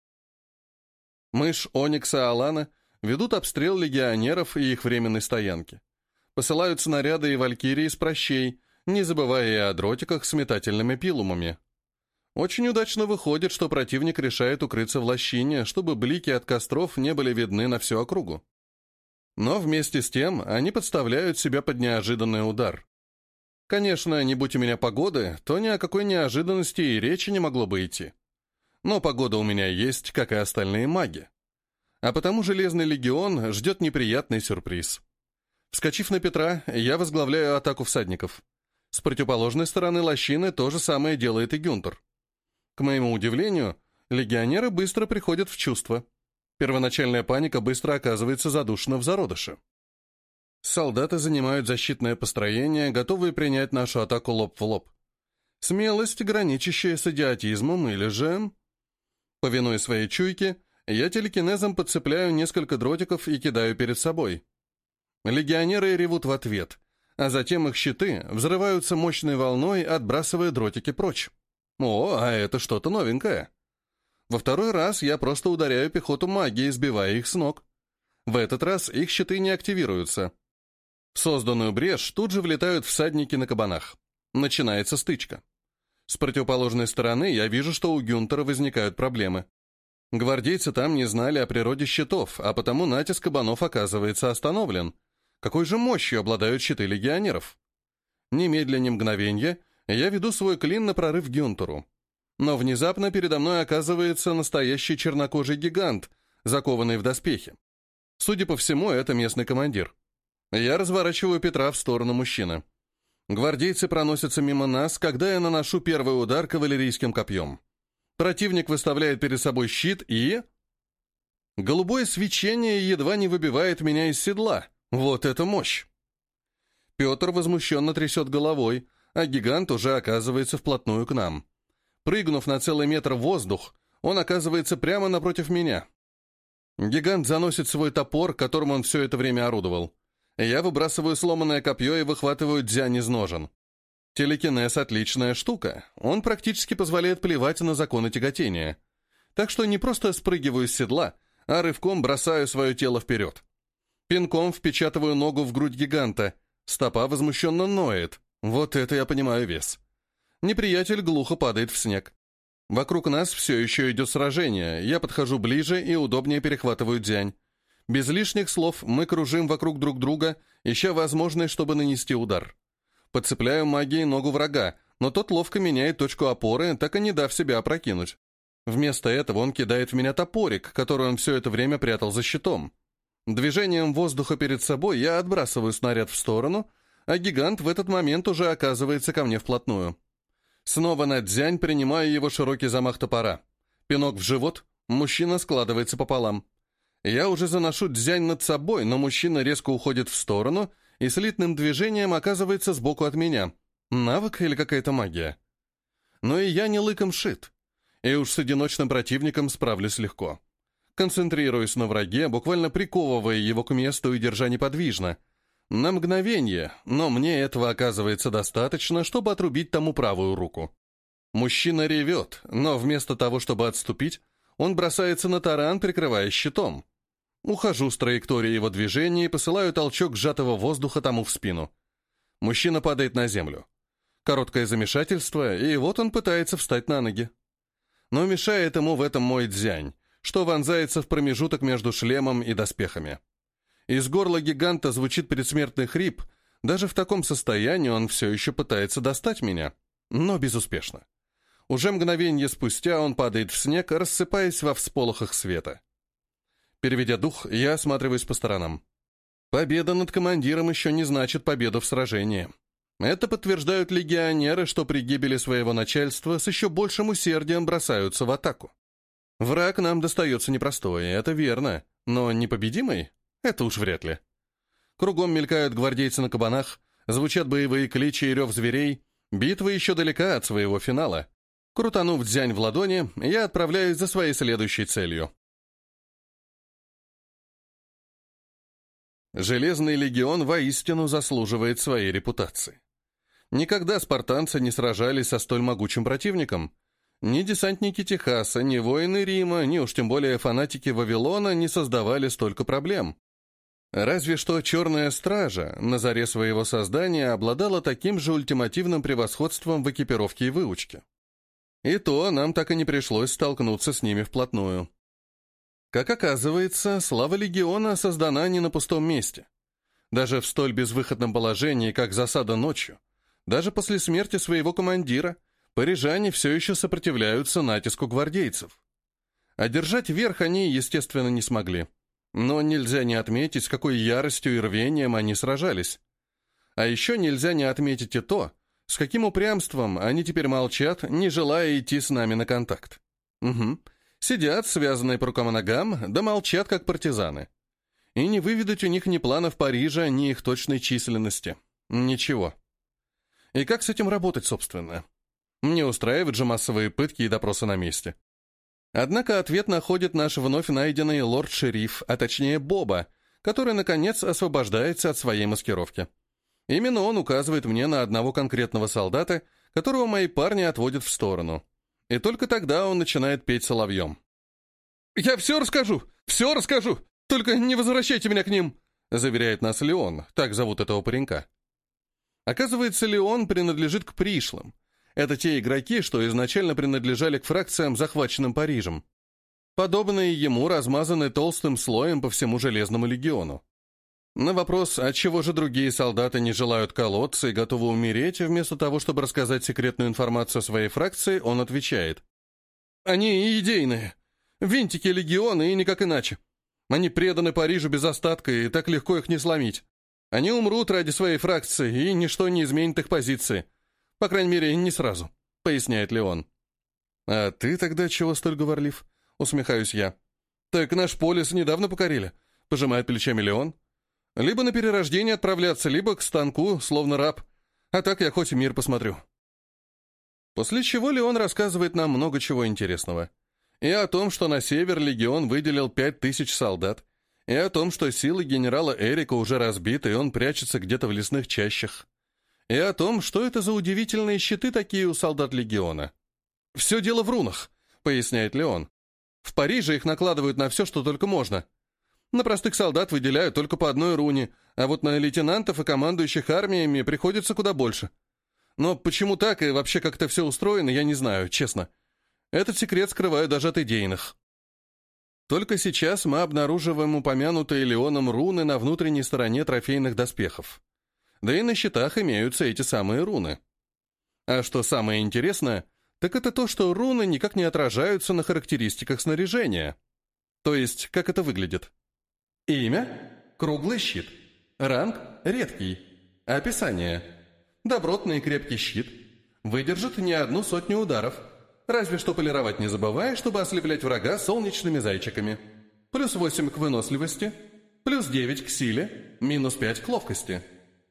Мышь, Оникс и Алана ведут обстрел легионеров и их временной стоянки. Посылают снаряды и валькирии с прощей, не забывая и о дротиках с метательными пилумами. Очень удачно выходит, что противник решает укрыться в лощине, чтобы блики от костров не были видны на всю округу. Но вместе с тем они подставляют себя под неожиданный удар. Конечно, не будь у меня погоды, то ни о какой неожиданности и речи не могло бы идти. Но погода у меня есть, как и остальные маги. А потому Железный легион ждет неприятный сюрприз. Вскочив на Петра, я возглавляю атаку всадников. С противоположной стороны лощины то же самое делает и Гюнтер. К моему удивлению, легионеры быстро приходят в чувство. Первоначальная паника быстро оказывается задушена в зародыше. Солдаты занимают защитное построение, готовые принять нашу атаку лоб в лоб. Смелость, граничащая с идиотизмом, или же... Повинуясь своей чуйке, я телекинезом подцепляю несколько дротиков и кидаю перед собой. Легионеры ревут в ответ, а затем их щиты взрываются мощной волной, отбрасывая дротики прочь. О, а это что-то новенькое. Во второй раз я просто ударяю пехоту магией, сбивая их с ног. В этот раз их щиты не активируются. В созданную брешь тут же влетают всадники на кабанах. Начинается стычка. С противоположной стороны я вижу, что у Гюнтера возникают проблемы. Гвардейцы там не знали о природе щитов, а потому натиск кабанов оказывается остановлен. Какой же мощью обладают щиты легионеров? Немедля ни мгновенья я веду свой клин на прорыв Гюнтеру. Но внезапно передо мной оказывается настоящий чернокожий гигант, закованный в доспехи. Судя по всему, это местный командир. Я разворачиваю Петра в сторону мужчины. Гвардейцы проносятся мимо нас, когда я наношу первый удар кавалерийским копьем. Противник выставляет перед собой щит и... Голубое свечение едва не выбивает меня из седла. Вот это мощь! Петр возмущенно трясет головой, а гигант уже оказывается вплотную к нам. Прыгнув на целый метр в воздух, он оказывается прямо напротив меня. Гигант заносит свой топор, которым он все это время орудовал. Я выбрасываю сломанное копье и выхватываю дзянь из ножен. Телекинез — отличная штука. Он практически позволяет плевать на законы тяготения. Так что не просто спрыгиваю с седла, а рывком бросаю свое тело вперед. Пинком впечатываю ногу в грудь гиганта. Стопа возмущенно ноет. Вот это я понимаю вес. Неприятель глухо падает в снег. Вокруг нас все еще идет сражение. Я подхожу ближе и удобнее перехватываю дзянь. Без лишних слов мы кружим вокруг друг друга, ища возможность, чтобы нанести удар. Подцепляю магией ногу врага, но тот ловко меняет точку опоры, так и не дав себя опрокинуть. Вместо этого он кидает в меня топорик, который он все это время прятал за щитом. Движением воздуха перед собой я отбрасываю снаряд в сторону, а гигант в этот момент уже оказывается ко мне вплотную. Снова на дзянь принимаю его широкий замах топора. Пинок в живот, мужчина складывается пополам. Я уже заношу дзянь над собой, но мужчина резко уходит в сторону и слитным движением оказывается сбоку от меня. Навык или какая-то магия? Но и я не лыком шит. И уж с одиночным противником справлюсь легко. Концентрируясь на враге, буквально приковывая его к месту и держа неподвижно. На мгновение, но мне этого оказывается достаточно, чтобы отрубить тому правую руку. Мужчина ревет, но вместо того, чтобы отступить, он бросается на таран, прикрываясь щитом. Ухожу с траектории его движения и посылаю толчок сжатого воздуха тому в спину. Мужчина падает на землю. Короткое замешательство, и вот он пытается встать на ноги. Но мешает ему в этом мой дзянь, что вонзается в промежуток между шлемом и доспехами. Из горла гиганта звучит предсмертный хрип. Даже в таком состоянии он все еще пытается достать меня, но безуспешно. Уже мгновение спустя он падает в снег, рассыпаясь во всполохах света. Переведя дух, я осматриваюсь по сторонам. Победа над командиром еще не значит победу в сражении. Это подтверждают легионеры, что при гибели своего начальства с еще большим усердием бросаются в атаку. Враг нам достается непростой, это верно, но непобедимый — это уж вряд ли. Кругом мелькают гвардейцы на кабанах, звучат боевые кличи и рев зверей. Битва еще далека от своего финала. Крутанув дзянь в ладони, я отправляюсь за своей следующей целью. Железный легион воистину заслуживает своей репутации. Никогда спартанцы не сражались со столь могучим противником. Ни десантники Техаса, ни воины Рима, ни уж тем более фанатики Вавилона не создавали столько проблем. Разве что Черная Стража на заре своего создания обладала таким же ультимативным превосходством в экипировке и выучке. И то нам так и не пришлось столкнуться с ними вплотную. Как оказывается, слава легиона создана не на пустом месте. Даже в столь безвыходном положении, как засада ночью, даже после смерти своего командира, парижане все еще сопротивляются натиску гвардейцев. Одержать верх они, естественно, не смогли. Но нельзя не отметить, с какой яростью и рвением они сражались. А еще нельзя не отметить и то, с каким упрямством они теперь молчат, не желая идти с нами на контакт. Угу. Сидят, связанные по рукам и ногам, да молчат, как партизаны. И не выведать у них ни планов Парижа, ни их точной численности. Ничего. И как с этим работать, собственно? Не устраивают же массовые пытки и допросы на месте. Однако ответ находит наш вновь найденный лорд-шериф, а точнее Боба, который, наконец, освобождается от своей маскировки. Именно он указывает мне на одного конкретного солдата, которого мои парни отводят в сторону. И только тогда он начинает петь соловьем. «Я все расскажу! Все расскажу! Только не возвращайте меня к ним!» заверяет нас Леон, так зовут этого паренька. Оказывается, Леон принадлежит к пришлым. Это те игроки, что изначально принадлежали к фракциям, захваченным Парижем. Подобные ему размазаны толстым слоем по всему Железному легиону. На вопрос, отчего же другие солдаты не желают колоться и готовы умереть, вместо того, чтобы рассказать секретную информацию о своей фракции, он отвечает. «Они идейные. Винтики легиона и никак иначе. Они преданы Парижу без остатка, и так легко их не сломить. Они умрут ради своей фракции, и ничто не изменит их позиции. По крайней мере, не сразу», — поясняет Леон. «А ты тогда чего столь говорлив?» — усмехаюсь я. «Так наш полис недавно покорили», — пожимает плечами Леон. «Либо на перерождение отправляться, либо к станку, словно раб. А так я хоть мир посмотрю». После чего Леон рассказывает нам много чего интересного. И о том, что на север легион выделил 5000 солдат, и о том, что силы генерала Эрика уже разбиты, и он прячется где-то в лесных чащах. И о том, что это за удивительные щиты такие у солдат легиона. «Все дело в рунах», — поясняет Леон. «В Париже их накладывают на все, что только можно. На простых солдат выделяют только по одной руне, а вот на лейтенантов и командующих армиями приходится куда больше. Но почему так и вообще как это все устроено, я не знаю, честно. Этот секрет скрываю даже от идейных». Только сейчас мы обнаруживаем упомянутые Леоном руны на внутренней стороне трофейных доспехов. Да и на щитах имеются эти самые руны. А что самое интересное, так это то, что руны никак не отражаются на характеристиках снаряжения. То есть, как это выглядит? Имя – круглый щит. Ранг – редкий. Описание – добротный и крепкий щит. Выдержит не 100 ударов. Разве что полировать не забывай, чтобы ослеплять врага солнечными зайчиками. +8 к выносливости, +9 к силе, -5 к ловкости.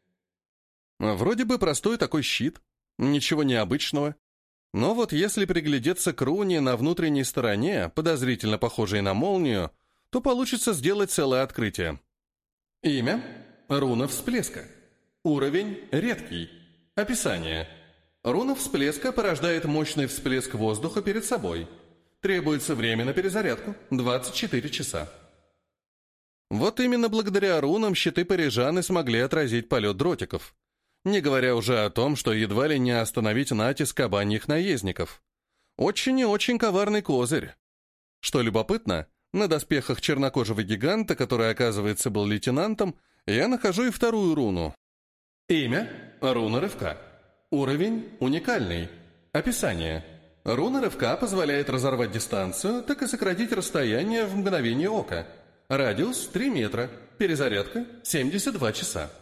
Вроде бы простой такой щит, ничего необычного. Но вот если приглядеться к руне на внутренней стороне, подозрительно похожей на молнию, то получится сделать целое открытие. Имя – руна всплеска. Уровень – редкий. Описание. Руна всплеска порождает мощный всплеск воздуха перед собой. Требуется время на перезарядку – 24 часа. Вот именно благодаря рунам щиты парижан и смогли отразить полет дротиков. Не говоря уже о том, что едва ли не остановить натиск кабаньих наездников. Очень и очень коварный козырь. Что любопытно, на доспехах чернокожего гиганта, который, оказывается, был лейтенантом, я нахожу и вторую руну. Имя – руна рывка. Уровень – уникальный. Описание. Руна рывка позволяет разорвать дистанцию, так и сократить расстояние в мгновение ока. Радиус – 3 метра. Перезарядка – 72 часа.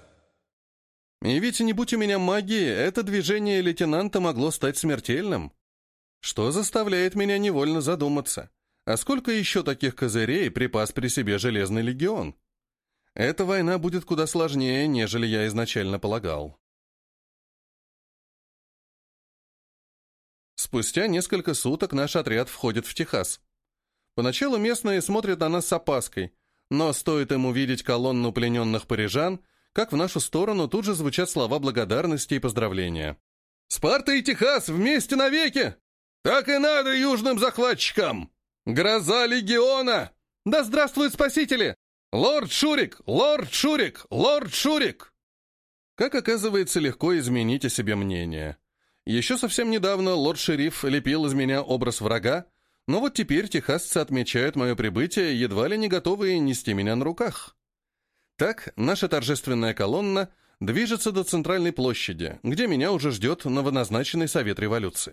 И ведь не будь у меня магии, это движение лейтенанта могло стать смертельным. Что заставляет меня невольно задуматься, а сколько еще таких козырей припас при себе Железный легион? Эта война будет куда сложнее, нежели я изначально полагал. Спустя несколько суток наш отряд входит в Техас. Поначалу местные смотрят на нас с опаской, но стоит им увидеть колонну плененных парижан, как в нашу сторону тут же звучат слова благодарности и поздравления. «Спарта и Техас вместе навеки! Так и надо южным захватчикам! Гроза легиона! Да здравствуют спасители! Лорд Шурик! Лорд Шурик! Лорд Шурик!» Как оказывается, легко изменить о себе мнение. Еще совсем недавно лорд-шериф лепил из меня образ врага, но вот теперь техасцы отмечают мое прибытие, едва ли не готовые нести меня на руках. Так, наша торжественная колонна движется до центральной площади, где меня уже ждет новоназначенный Совет Революции.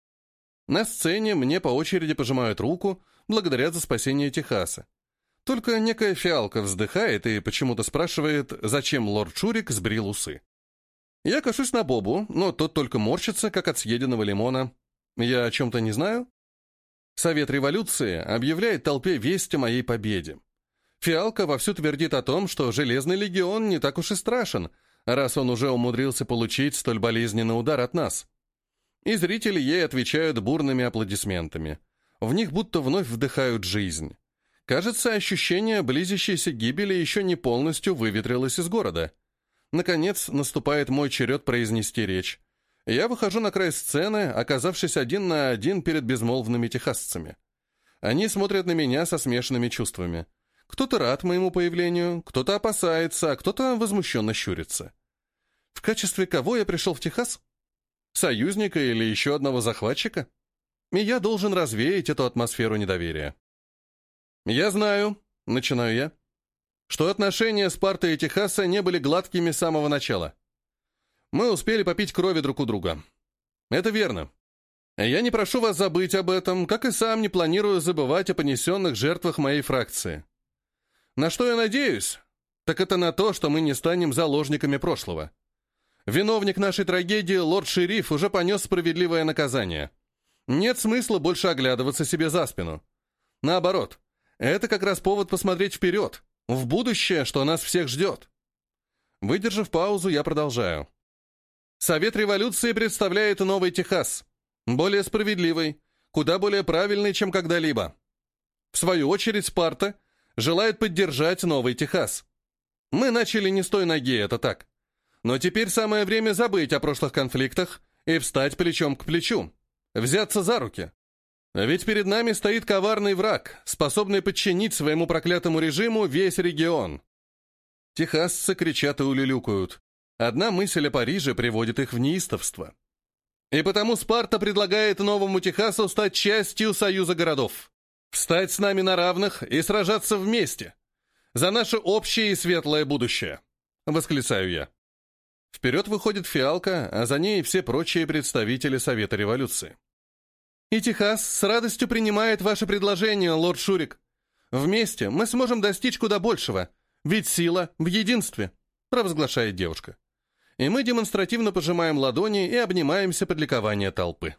На сцене мне по очереди пожимают руку, благодарят за спасение Техаса. Только некая фиалка вздыхает и почему-то спрашивает, зачем лорд Шурик сбрил усы. Я кашусь на Бобу, но тот только морщится, как от съеденного лимона. Я о чем-то не знаю? Совет Революции объявляет толпе весть о моей победе. Фиалка вовсю твердит о том, что Железный легион не так уж и страшен, раз он уже умудрился получить столь болезненный удар от нас. И зрители ей отвечают бурными аплодисментами. В них будто вновь вдыхают жизнь. Кажется, ощущение близящейся гибели еще не полностью выветрилось из города. Наконец, наступает мой черед произнести речь. Я выхожу на край сцены, оказавшись один на один перед безмолвными техасцами. Они смотрят на меня со смешанными чувствами. Кто-то рад моему появлению, кто-то опасается, а кто-то возмущенно щурится. В качестве кого я пришел в Техас? Союзника или еще одного захватчика? И я должен развеять эту атмосферу недоверия. «Я знаю», — начинаю я, что отношения Спарты и Техаса не были гладкими с самого начала. Мы успели попить крови друг у друга. Это верно. Я не прошу вас забыть об этом, как и сам не планирую забывать о понесенных жертвах моей фракции. На что я надеюсь, так это на то, что мы не станем заложниками прошлого. Виновник нашей трагедии, лорд-шериф, уже понес справедливое наказание. Нет смысла больше оглядываться себе за спину. Наоборот, это как раз повод посмотреть вперед, в будущее, что нас всех ждет. Выдержав паузу, я продолжаю. Совет Революции представляет новый Техас. Более справедливый, куда более правильный, чем когда-либо. В свою очередь, Спарта желает поддержать новый Техас. Мы начали не с той ноги, это так. Но теперь самое время забыть о прошлых конфликтах и встать плечом к плечу. Взяться за руки. Ведь перед нами стоит коварный враг, способный подчинить своему проклятому режиму весь регион. Техасцы кричат и улюлюкают. Одна мысль о Париже приводит их в неистовство. И потому Спарта предлагает новому Техасу стать частью Союза городов. Встать с нами на равных и сражаться вместе. За наше общее и светлое будущее. Восклицаю я. Вперед выходит Фиалка, а за ней и все прочие представители Совета Революции. И Техас с радостью принимает ваше предложение, лорд Шурик. Вместе мы сможем достичь куда большего, ведь сила в единстве, провозглашает девушка. И мы демонстративно пожимаем ладони и обнимаемся под ликование толпы.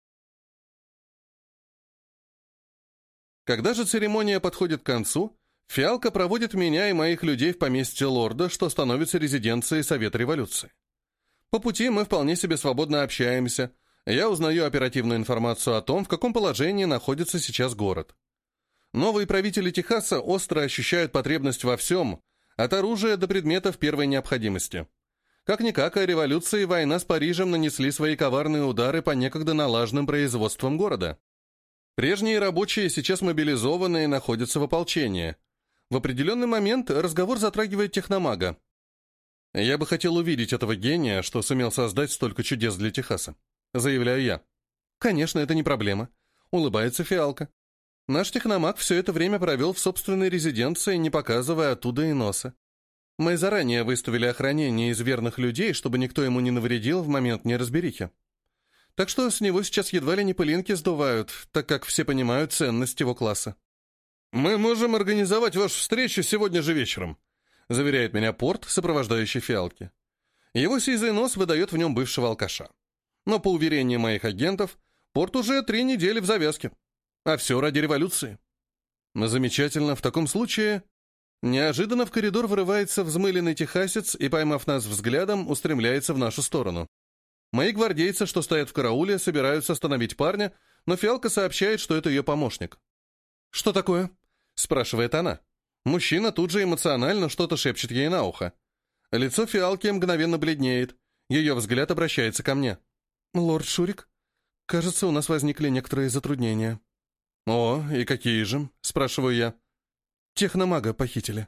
Когда же церемония подходит к концу, Фиалка проводит меня и моих людей в поместье лорда, что становится резиденцией Совета Революции. По пути мы вполне себе свободно общаемся. Я узнаю оперативную информацию о том, в каком положении находится сейчас город. Новые правители Техаса остро ощущают потребность во всем, от оружия до предметов первой необходимости. Как-никак, о революции и война с Парижем нанесли свои коварные удары по некогда налаженным производствам города. Прежние рабочие сейчас мобилизованы и находятся в ополчении. В определенный момент разговор затрагивает техномага. Я бы хотел увидеть этого гения, что сумел создать столько чудес для Техаса. Заявляю я. Конечно, это не проблема. Улыбается Фиалка. Наш техномаг все это время провел в собственной резиденции, не показывая оттуда и носа. Мы заранее выставили охранение из верных людей, чтобы никто ему не навредил в момент неразберихи. Так что с него сейчас едва ли не пылинки сдувают, так как все понимают ценность его класса. «Мы можем организовать вашу встречу сегодня же вечером», заверяет меня Порт, сопровождающий Фиалки. Его сизый нос выдает в нем бывшего алкаша. Но по уверениям моих агентов, Порт уже 3 недели в завязке. А все ради революции. Замечательно, в таком случае... Неожиданно в коридор вырывается взмыленный техасец и, поймав нас взглядом, устремляется в нашу сторону. Мои гвардейцы, что стоят в карауле, собираются остановить парня, но Фиалка сообщает, что это ее помощник. «Что такое?» — спрашивает она. Мужчина тут же эмоционально что-то шепчет ей на ухо. Лицо Фиалки мгновенно бледнеет. Ее взгляд обращается ко мне. «Лорд Шурик, кажется, у нас возникли некоторые затруднения». «О, и какие же?» — спрашиваю я. «Техномага похитили».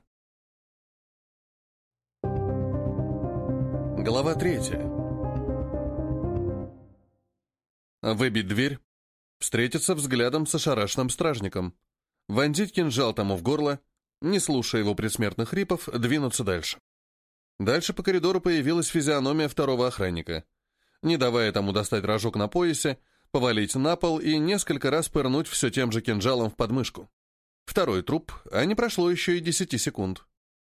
Глава 3. Выбить дверь, встретиться взглядом с ошарашенным стражником, вонзить кинжал тому в горло, не слушая его предсмертных хрипов, двинуться дальше. Дальше по коридору появилась физиономия второго охранника. Не давая тому достать рожок на поясе, повалить на пол и несколько раз пырнуть все тем же кинжалом в подмышку. Второй труп, а не прошло еще и 10 секунд.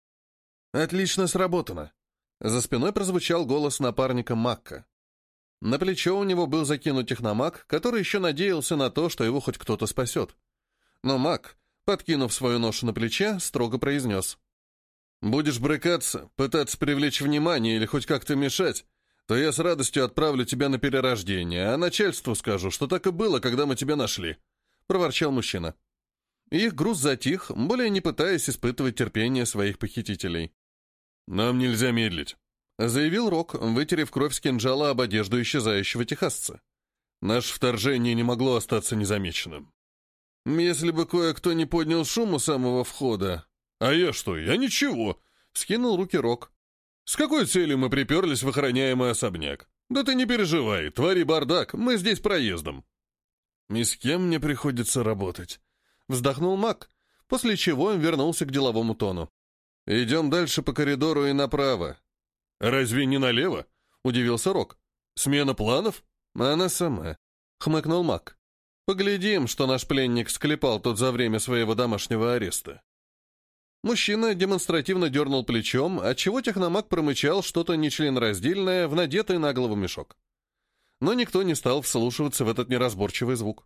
«Отлично сработано!» За спиной прозвучал голос напарника Макка. На плечо у него был закинут техномаг, который еще надеялся на то, что его хоть кто-то спасет. Но Мак, подкинув свою ношу на плече, строго произнес: «Будешь брыкаться, пытаться привлечь внимание или хоть как-то мешать, то я с радостью отправлю тебя на перерождение, а начальству скажу, что так и было, когда мы тебя нашли», — проворчал мужчина. Их груз затих, более не пытаясь испытывать терпение своих похитителей. «Нам нельзя медлить», — заявил Рок, вытерев кровь с кинжала об одежду исчезающего техасца. «Наше вторжение не могло остаться незамеченным. Если бы кое-кто не поднял шум у самого входа...» «А я что? Я ничего!» — вскинул руки Рок. «С какой целью мы приперлись в охраняемый особняк? Да ты не переживай, твори бардак, мы здесь проездом». «И с кем мне приходится работать?» — вздохнул Мак, после чего вернулся к деловому тону. «Идем дальше по коридору и направо». «Разве не налево?» — удивился Рок. «Смена планов?» «Она сама», — хмыкнул Мак. «Поглядим, что наш пленник склепал тут за время своего домашнего ареста». Мужчина демонстративно дернул плечом, отчего техномаг промычал что-то нечленораздельное в надетый на голову мешок. Но никто не стал вслушиваться в этот неразборчивый звук.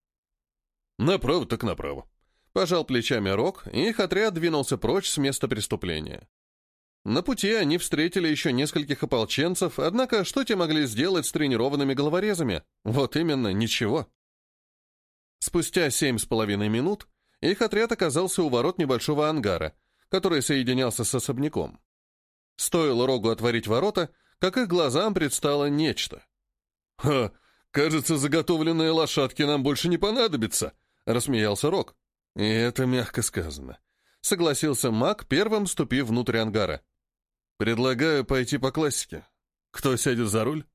«Направо так направо», — пожал плечами Рок, и их отряд двинулся прочь с места преступления. На пути они встретили еще нескольких ополченцев, однако что те могли сделать с тренированными головорезами? Вот именно, ничего. Спустя 7,5 минут их отряд оказался у ворот небольшого ангара, который соединялся с особняком. Стоило Рогу отворить ворота, как их глазам предстало нечто. «Ха, кажется, заготовленные лошадки нам больше не понадобятся», — рассмеялся Рог. «И это мягко сказано», — согласился Мак, первым ступив внутрь ангара. «Предлагаю пойти по классике. Кто сядет за руль?»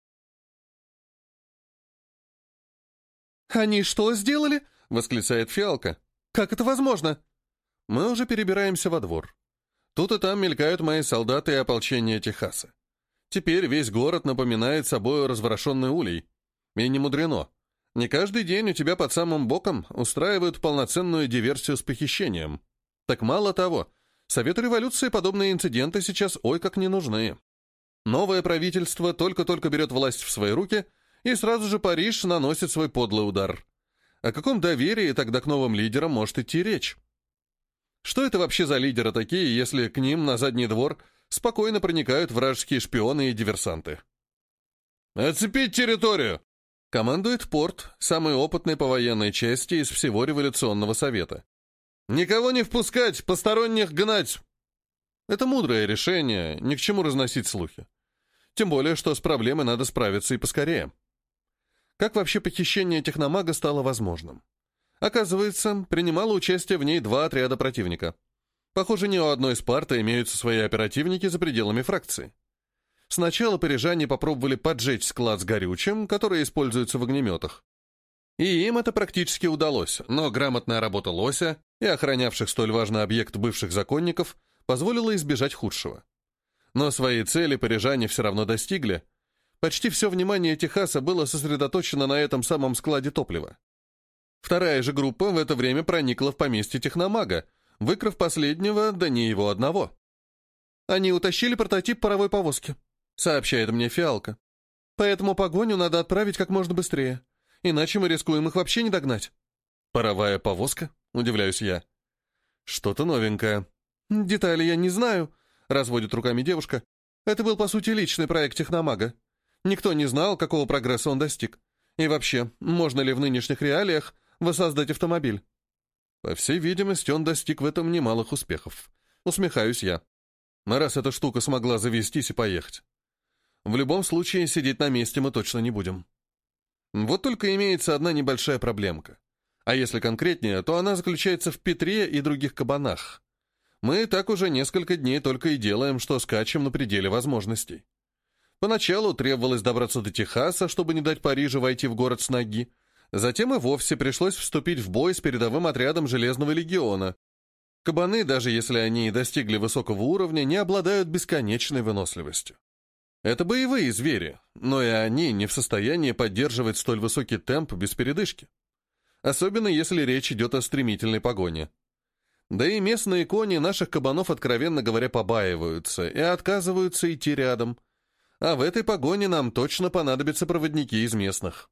«Они что сделали?» — восклицает Фиалка. «Как это возможно?» Мы уже перебираемся во двор. Тут и там мелькают мои солдаты и ополчение Техаса. Теперь весь город напоминает собой разворошенный улей. И не мудрено. Не каждый день у тебя под самым боком устраивают полноценную диверсию с похищением. Так мало того, Совету революции подобные инциденты сейчас ой как не нужны. Новое правительство только-только берет власть в свои руки, и сразу же Париж наносит свой подлый удар. О каком доверии тогда к новым лидерам может идти речь? Что это вообще за лидеры такие, если к ним на задний двор спокойно проникают вражеские шпионы и диверсанты? «Оцепить территорию!» — командует Порт, самый опытный по военной части из всего революционного совета. «Никого не впускать, посторонних гнать!» Это мудрое решение, ни к чему разносить слухи. Тем более, что с проблемой надо справиться и поскорее. Как вообще похищение техномага стало возможным? Оказывается, принимало участие в ней 2 отряда противника. Похоже, ни у одной Спарты имеются свои оперативники за пределами фракции. Сначала парижане попробовали поджечь склад с горючим, который используется в огнеметах. И им это практически удалось, но грамотная работа Лося и охранявших столь важный объект бывших законников позволила избежать худшего. Но свои цели парижане все равно достигли. Почти все внимание Техаса было сосредоточено на этом самом складе топлива. Вторая же группа в это время проникла в поместье техномага, выкрав последнего, да не его одного. «Они утащили прототип паровой повозки», — сообщает мне Фиалка. «Поэтому погоню надо отправить как можно быстрее, иначе мы рискуем их вообще не догнать». «Паровая повозка?» — удивляюсь я. «Что-то новенькое». «Детали я не знаю», — разводит руками девушка. «Это был, по сути, личный проект техномага. Никто не знал, какого прогресса он достиг. И вообще, можно ли в нынешних реалиях воссоздать автомобиль? По всей видимости, он достиг в этом немалых успехов. Усмехаюсь я. Раз эта штука смогла завестись и поехать. В любом случае, сидеть на месте мы точно не будем. Вот только имеется одна небольшая проблемка. А если конкретнее, то она заключается в Петре и других кабанах. Мы так уже несколько дней только и делаем, что скачем на пределе возможностей. Поначалу требовалось добраться до Техаса, чтобы не дать Парижу войти в город с ноги. Затем и вовсе пришлось вступить в бой с передовым отрядом Железного легиона. Кабаны, даже если они и достигли высокого уровня, не обладают бесконечной выносливостью. Это боевые звери, но и они не в состоянии поддерживать столь высокий темп без передышки. Особенно если речь идет о стремительной погоне. Да и местные кони наших кабанов, откровенно говоря, побаиваются и отказываются идти рядом. А в этой погоне нам точно понадобятся проводники из местных.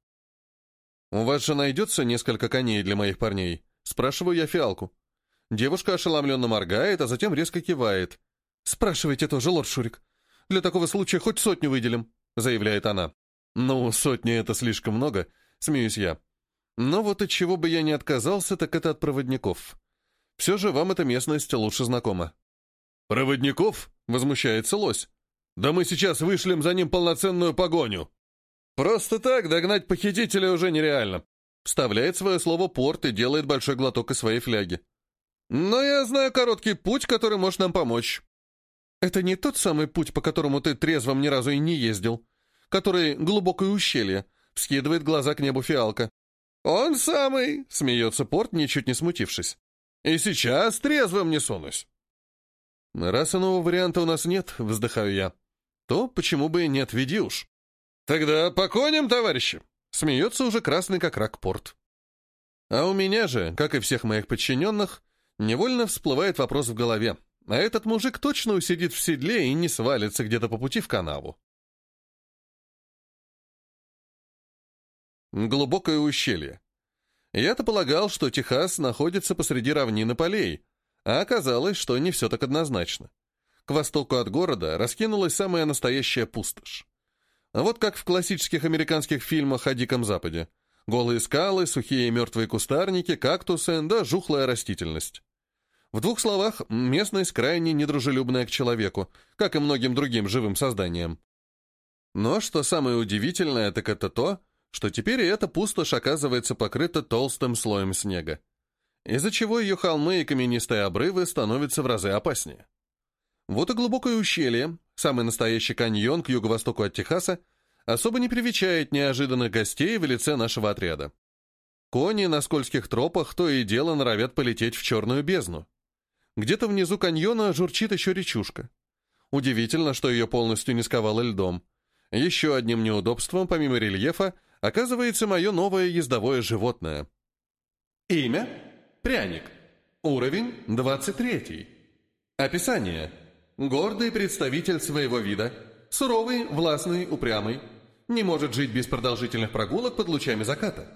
«У вас же найдется несколько коней для моих парней?» — спрашиваю я Фиалку. Девушка ошеломленно моргает, а затем резко кивает. «Спрашивайте тоже, лорд Шурик. Для такого случая хоть 100 выделим», — заявляет она. «Ну, 100 — это слишком много», — смеюсь я. «Но вот от чего бы я не отказался, так это от проводников. Все же вам эта местность лучше знакома». «Проводников?» — возмущается лось. «Да мы сейчас вышлем за ним полноценную погоню». «Просто так догнать похитителя уже нереально», — вставляет свое слово Порт и делает большой глоток из своей фляги. «Но я знаю короткий путь, который может нам помочь». «Это не тот самый путь, по которому ты трезвым ни разу и не ездил, который глубокое ущелье», — вскидывает глаза к небу Фиалка. «Он самый», — смеется Порт, ничуть не смутившись. «И сейчас трезвым не сунусь». «Раз иного варианта у нас нет», — вздыхаю я, — «то почему бы и не отведи уж». «Тогда по коням, товарищи!» — смеется уже красный как рак Порт. А у меня же, как и всех моих подчиненных, невольно всплывает вопрос в голове. А этот мужик точно усидит в седле и не свалится где-то по пути в канаву. Глубокое ущелье. Я-то полагал, что Техас находится посреди равнины полей, а оказалось, что не все так однозначно. К востоку от города раскинулась самая настоящая пустошь. Вот как в классических американских фильмах о Диком Западе. Голые скалы, сухие и мертвые кустарники, кактусы, да жухлая растительность. В двух словах, местность крайне недружелюбная к человеку, как и многим другим живым созданиям. Но что самое удивительное, так это то, что теперь и эта пустошь оказывается покрыта толстым слоем снега, из-за чего ее холмы и каменистые обрывы становятся в разы опаснее. Вот и глубокое ущелье, самый настоящий каньон к юго-востоку от Техаса, особо не привечает неожиданных гостей в лице нашего отряда. Кони на скользких тропах то и дело норовят полететь в черную бездну. Где-то внизу каньона журчит еще речушка. Удивительно, что ее полностью не сковало льдом. Еще одним неудобством, помимо рельефа, оказывается мое новое ездовое животное. Имя – Пряник. Уровень – 23. Описание – гордый представитель своего вида, суровый, властный, упрямый, не может жить без продолжительных прогулок под лучами заката.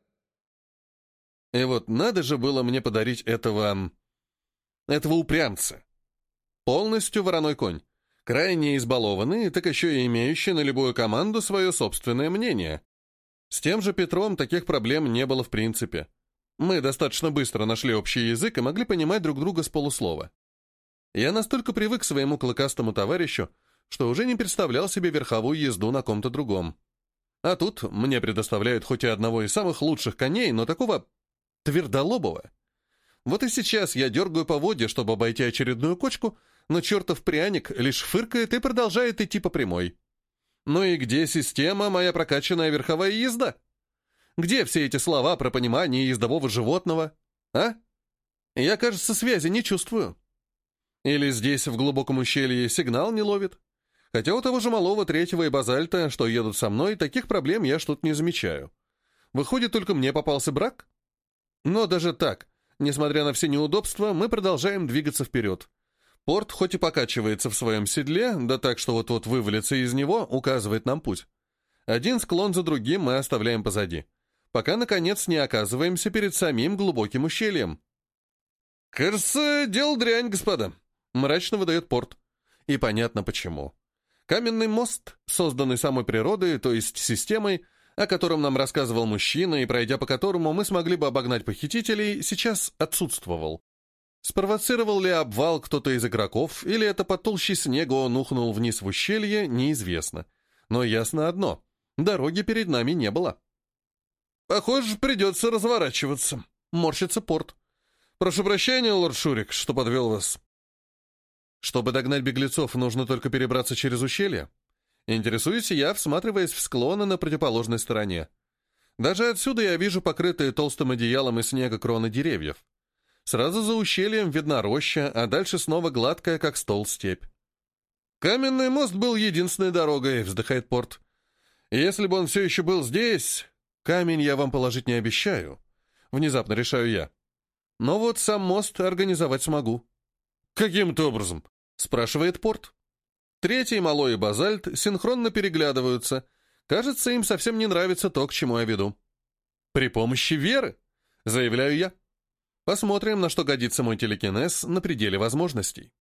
И вот надо же было мне подарить этого упрямца. Полностью вороной конь, крайне избалованный, так еще и имеющий на любую команду свое собственное мнение. С тем же Петром таких проблем не было в принципе. Мы достаточно быстро нашли общий язык и могли понимать друг друга с полуслова. Я настолько привык к своему клыкастому товарищу, что уже не представлял себе верховую езду на ком-то другом. А тут мне предоставляют хоть и одного из самых лучших коней, но такого твердолобого. Вот и сейчас я дергаю поводья, чтобы обойти очередную кочку, но чертов пряник лишь фыркает и продолжает идти по прямой. Ну и где система, моя прокачанная верховая езда? Где все эти слова про понимание ездового животного? А? Я, кажется, связи не чувствую. Или здесь, в глубоком ущелье, сигнал не ловит? Хотя у того же малого третьего и базальта, что едут со мной, таких проблем я что-то не замечаю. Выходит, только мне попался брак? Но даже так, несмотря на все неудобства, мы продолжаем двигаться вперед. Порт хоть и покачивается в своем седле, да так, что вот-вот вывалится из него, указывает нам путь. Один склон за другим мы оставляем позади, пока, наконец, не оказываемся перед самим глубоким ущельем. «Кажется, дело дрянь, господа», — мрачно выдает Порт. И понятно почему. Каменный мост, созданный самой природой, то есть системой, о котором нам рассказывал мужчина и пройдя по которому мы смогли бы обогнать похитителей, сейчас отсутствовал. Спровоцировал ли обвал кто-то из игроков, или это по толще снега он ухнул вниз в ущелье, неизвестно. Но ясно одно — дороги перед нами не было. «Похоже, придется разворачиваться», — морщится Порт. «Прошу прощения, лорд Шурик, что подвел вас». Чтобы догнать беглецов, нужно только перебраться через ущелье. Интересуюсь я, всматриваясь в склоны на противоположной стороне. Даже отсюда я вижу покрытые толстым одеялом из снега кроны деревьев. Сразу за ущельем видна роща, а дальше снова гладкая, как стол, степь. «Каменный мост был единственной дорогой», — вздыхает Порт. «Если бы он все еще был здесь, камень я вам положить не обещаю», — внезапно решаю я. «Но вот сам мост организовать смогу». «Каким-то образом?» — спрашивает Порт. Третий, Малой и Базальт синхронно переглядываются. Кажется, им совсем не нравится то, к чему я веду. «При помощи веры», — заявляю я. Посмотрим, на что годится мой телекинез на пределе возможностей.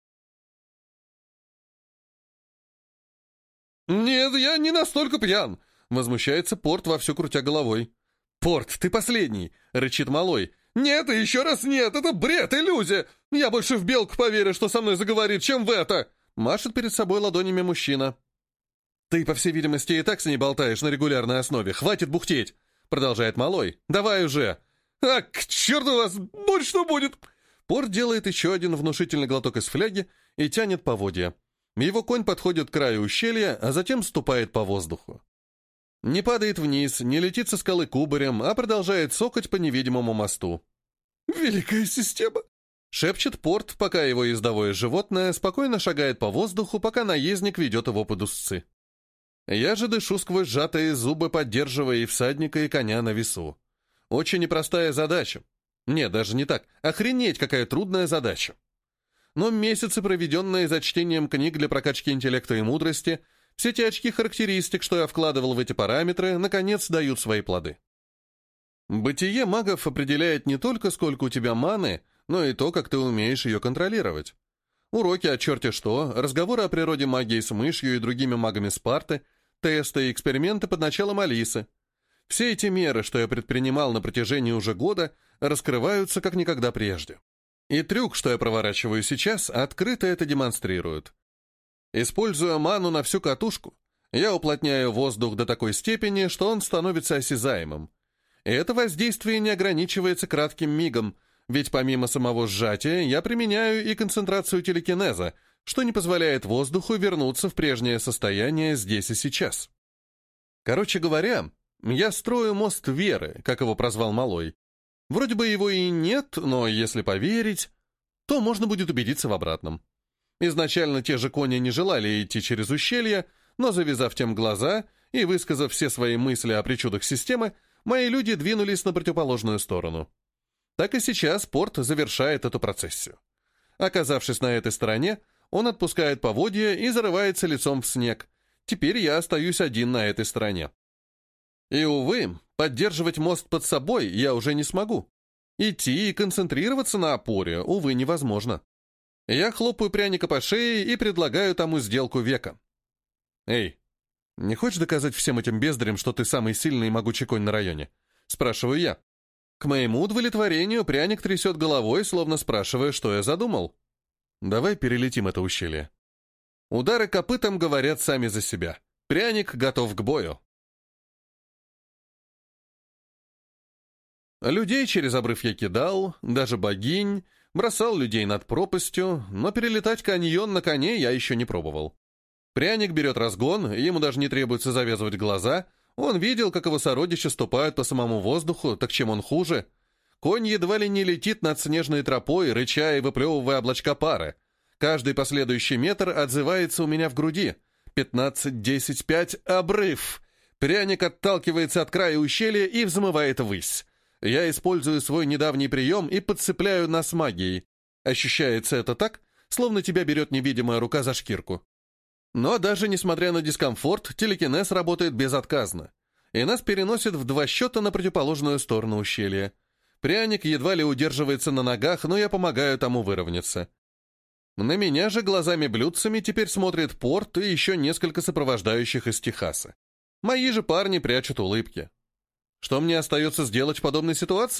«Нет, я не настолько пьян», — возмущается Порт, вовсю крутя головой. «Порт, ты последний», — рычит Малой. «Нет, и еще раз нет, это бред, иллюзия! Я больше в белку поверю, что со мной заговорит, чем в это!» Машет перед собой ладонями мужчина. «Ты, по всей видимости, и так с ней болтаешь на регулярной основе. Хватит бухтеть!» — продолжает Малой. «Давай уже!» «А, к черту вас! Будь что будет!» Порт делает еще один внушительный глоток из фляги и тянет поводья. Его конь подходит к краю ущелья, а затем ступает по воздуху. Не падает вниз, не летит со скалы кубарем, а продолжает цокать по невидимому мосту. «Великая система!» — шепчет Порт, пока его ездовое животное спокойно шагает по воздуху, пока наездник ведет его под узцы. Я же дышу сквозь сжатые зубы, поддерживая и всадника, и коня на весу. Очень непростая задача. Нет, даже не так. Охренеть, какая трудная задача. Но месяцы, проведенные за чтением книг для прокачки интеллекта и мудрости, все те очки характеристик, что я вкладывал в эти параметры, наконец дают свои плоды. Бытие магов определяет не только сколько у тебя маны, но и то, как ты умеешь ее контролировать. Уроки о черте что, разговоры о природе магии с мышью и другими магами Спарты, тесты и эксперименты под началом Алисы. Все эти меры, что я предпринимал на протяжении уже года, раскрываются как никогда прежде. И трюк, что я проворачиваю сейчас, открыто это демонстрирует. Используя ману на всю катушку, я уплотняю воздух до такой степени, что он становится осязаемым. И это воздействие не ограничивается кратким мигом, ведь помимо самого сжатия я применяю и концентрацию телекинеза, что не позволяет воздуху вернуться в прежнее состояние здесь и сейчас. Короче говоря, я строю мост веры, как его прозвал Малой. Вроде бы его и нет, но если поверить, то можно будет убедиться в обратном. Изначально те же кони не желали идти через ущелье, но завязав тем глаза и высказав все свои мысли о причудах системы, мои люди двинулись на противоположную сторону. Так и сейчас Порт завершает эту процессию. Оказавшись на этой стороне, он отпускает поводья и зарывается лицом в снег. Теперь я остаюсь один на этой стороне. И, увы, поддерживать мост под собой я уже не смогу. Идти и концентрироваться на опоре, увы, невозможно. Я хлопаю пряника по шее и предлагаю тому сделку века. «Эй, не хочешь доказать всем этим бездарям, что ты самый сильный и могучий конь на районе?» Спрашиваю я. К моему удовлетворению пряник трясет головой, словно спрашивая, что я задумал. «Давай перелетим это ущелье». Удары копытом говорят сами за себя. Пряник готов к бою. Людей через обрыв я кидал, даже богинь, бросал людей над пропастью, но перелетать каньон на коне я еще не пробовал. Пряник берет разгон, ему даже не требуется завязывать глаза, он видел, как его сородичи ступают по самому воздуху, так чем он хуже? Конь едва ли не летит над снежной тропой, рыча и выплевывая облачка пара. Каждый последующий метр отзывается у меня в груди. 15, 10, 5, обрыв! Пряник отталкивается от края ущелья и взмывает ввысь. Я использую свой недавний прием и подцепляю нас магией. Ощущается это так, словно тебя берет невидимая рука за шкирку. Но даже несмотря на дискомфорт, телекинез работает безотказно, и нас переносит в 2 счета на противоположную сторону ущелья. Пряник едва ли удерживается на ногах, но я помогаю тому выровняться. На меня же глазами-блюдцами теперь смотрит Порт и еще несколько сопровождающих из Техаса. Мои же парни прячут улыбки. Что мне остается сделать в подобной ситуации?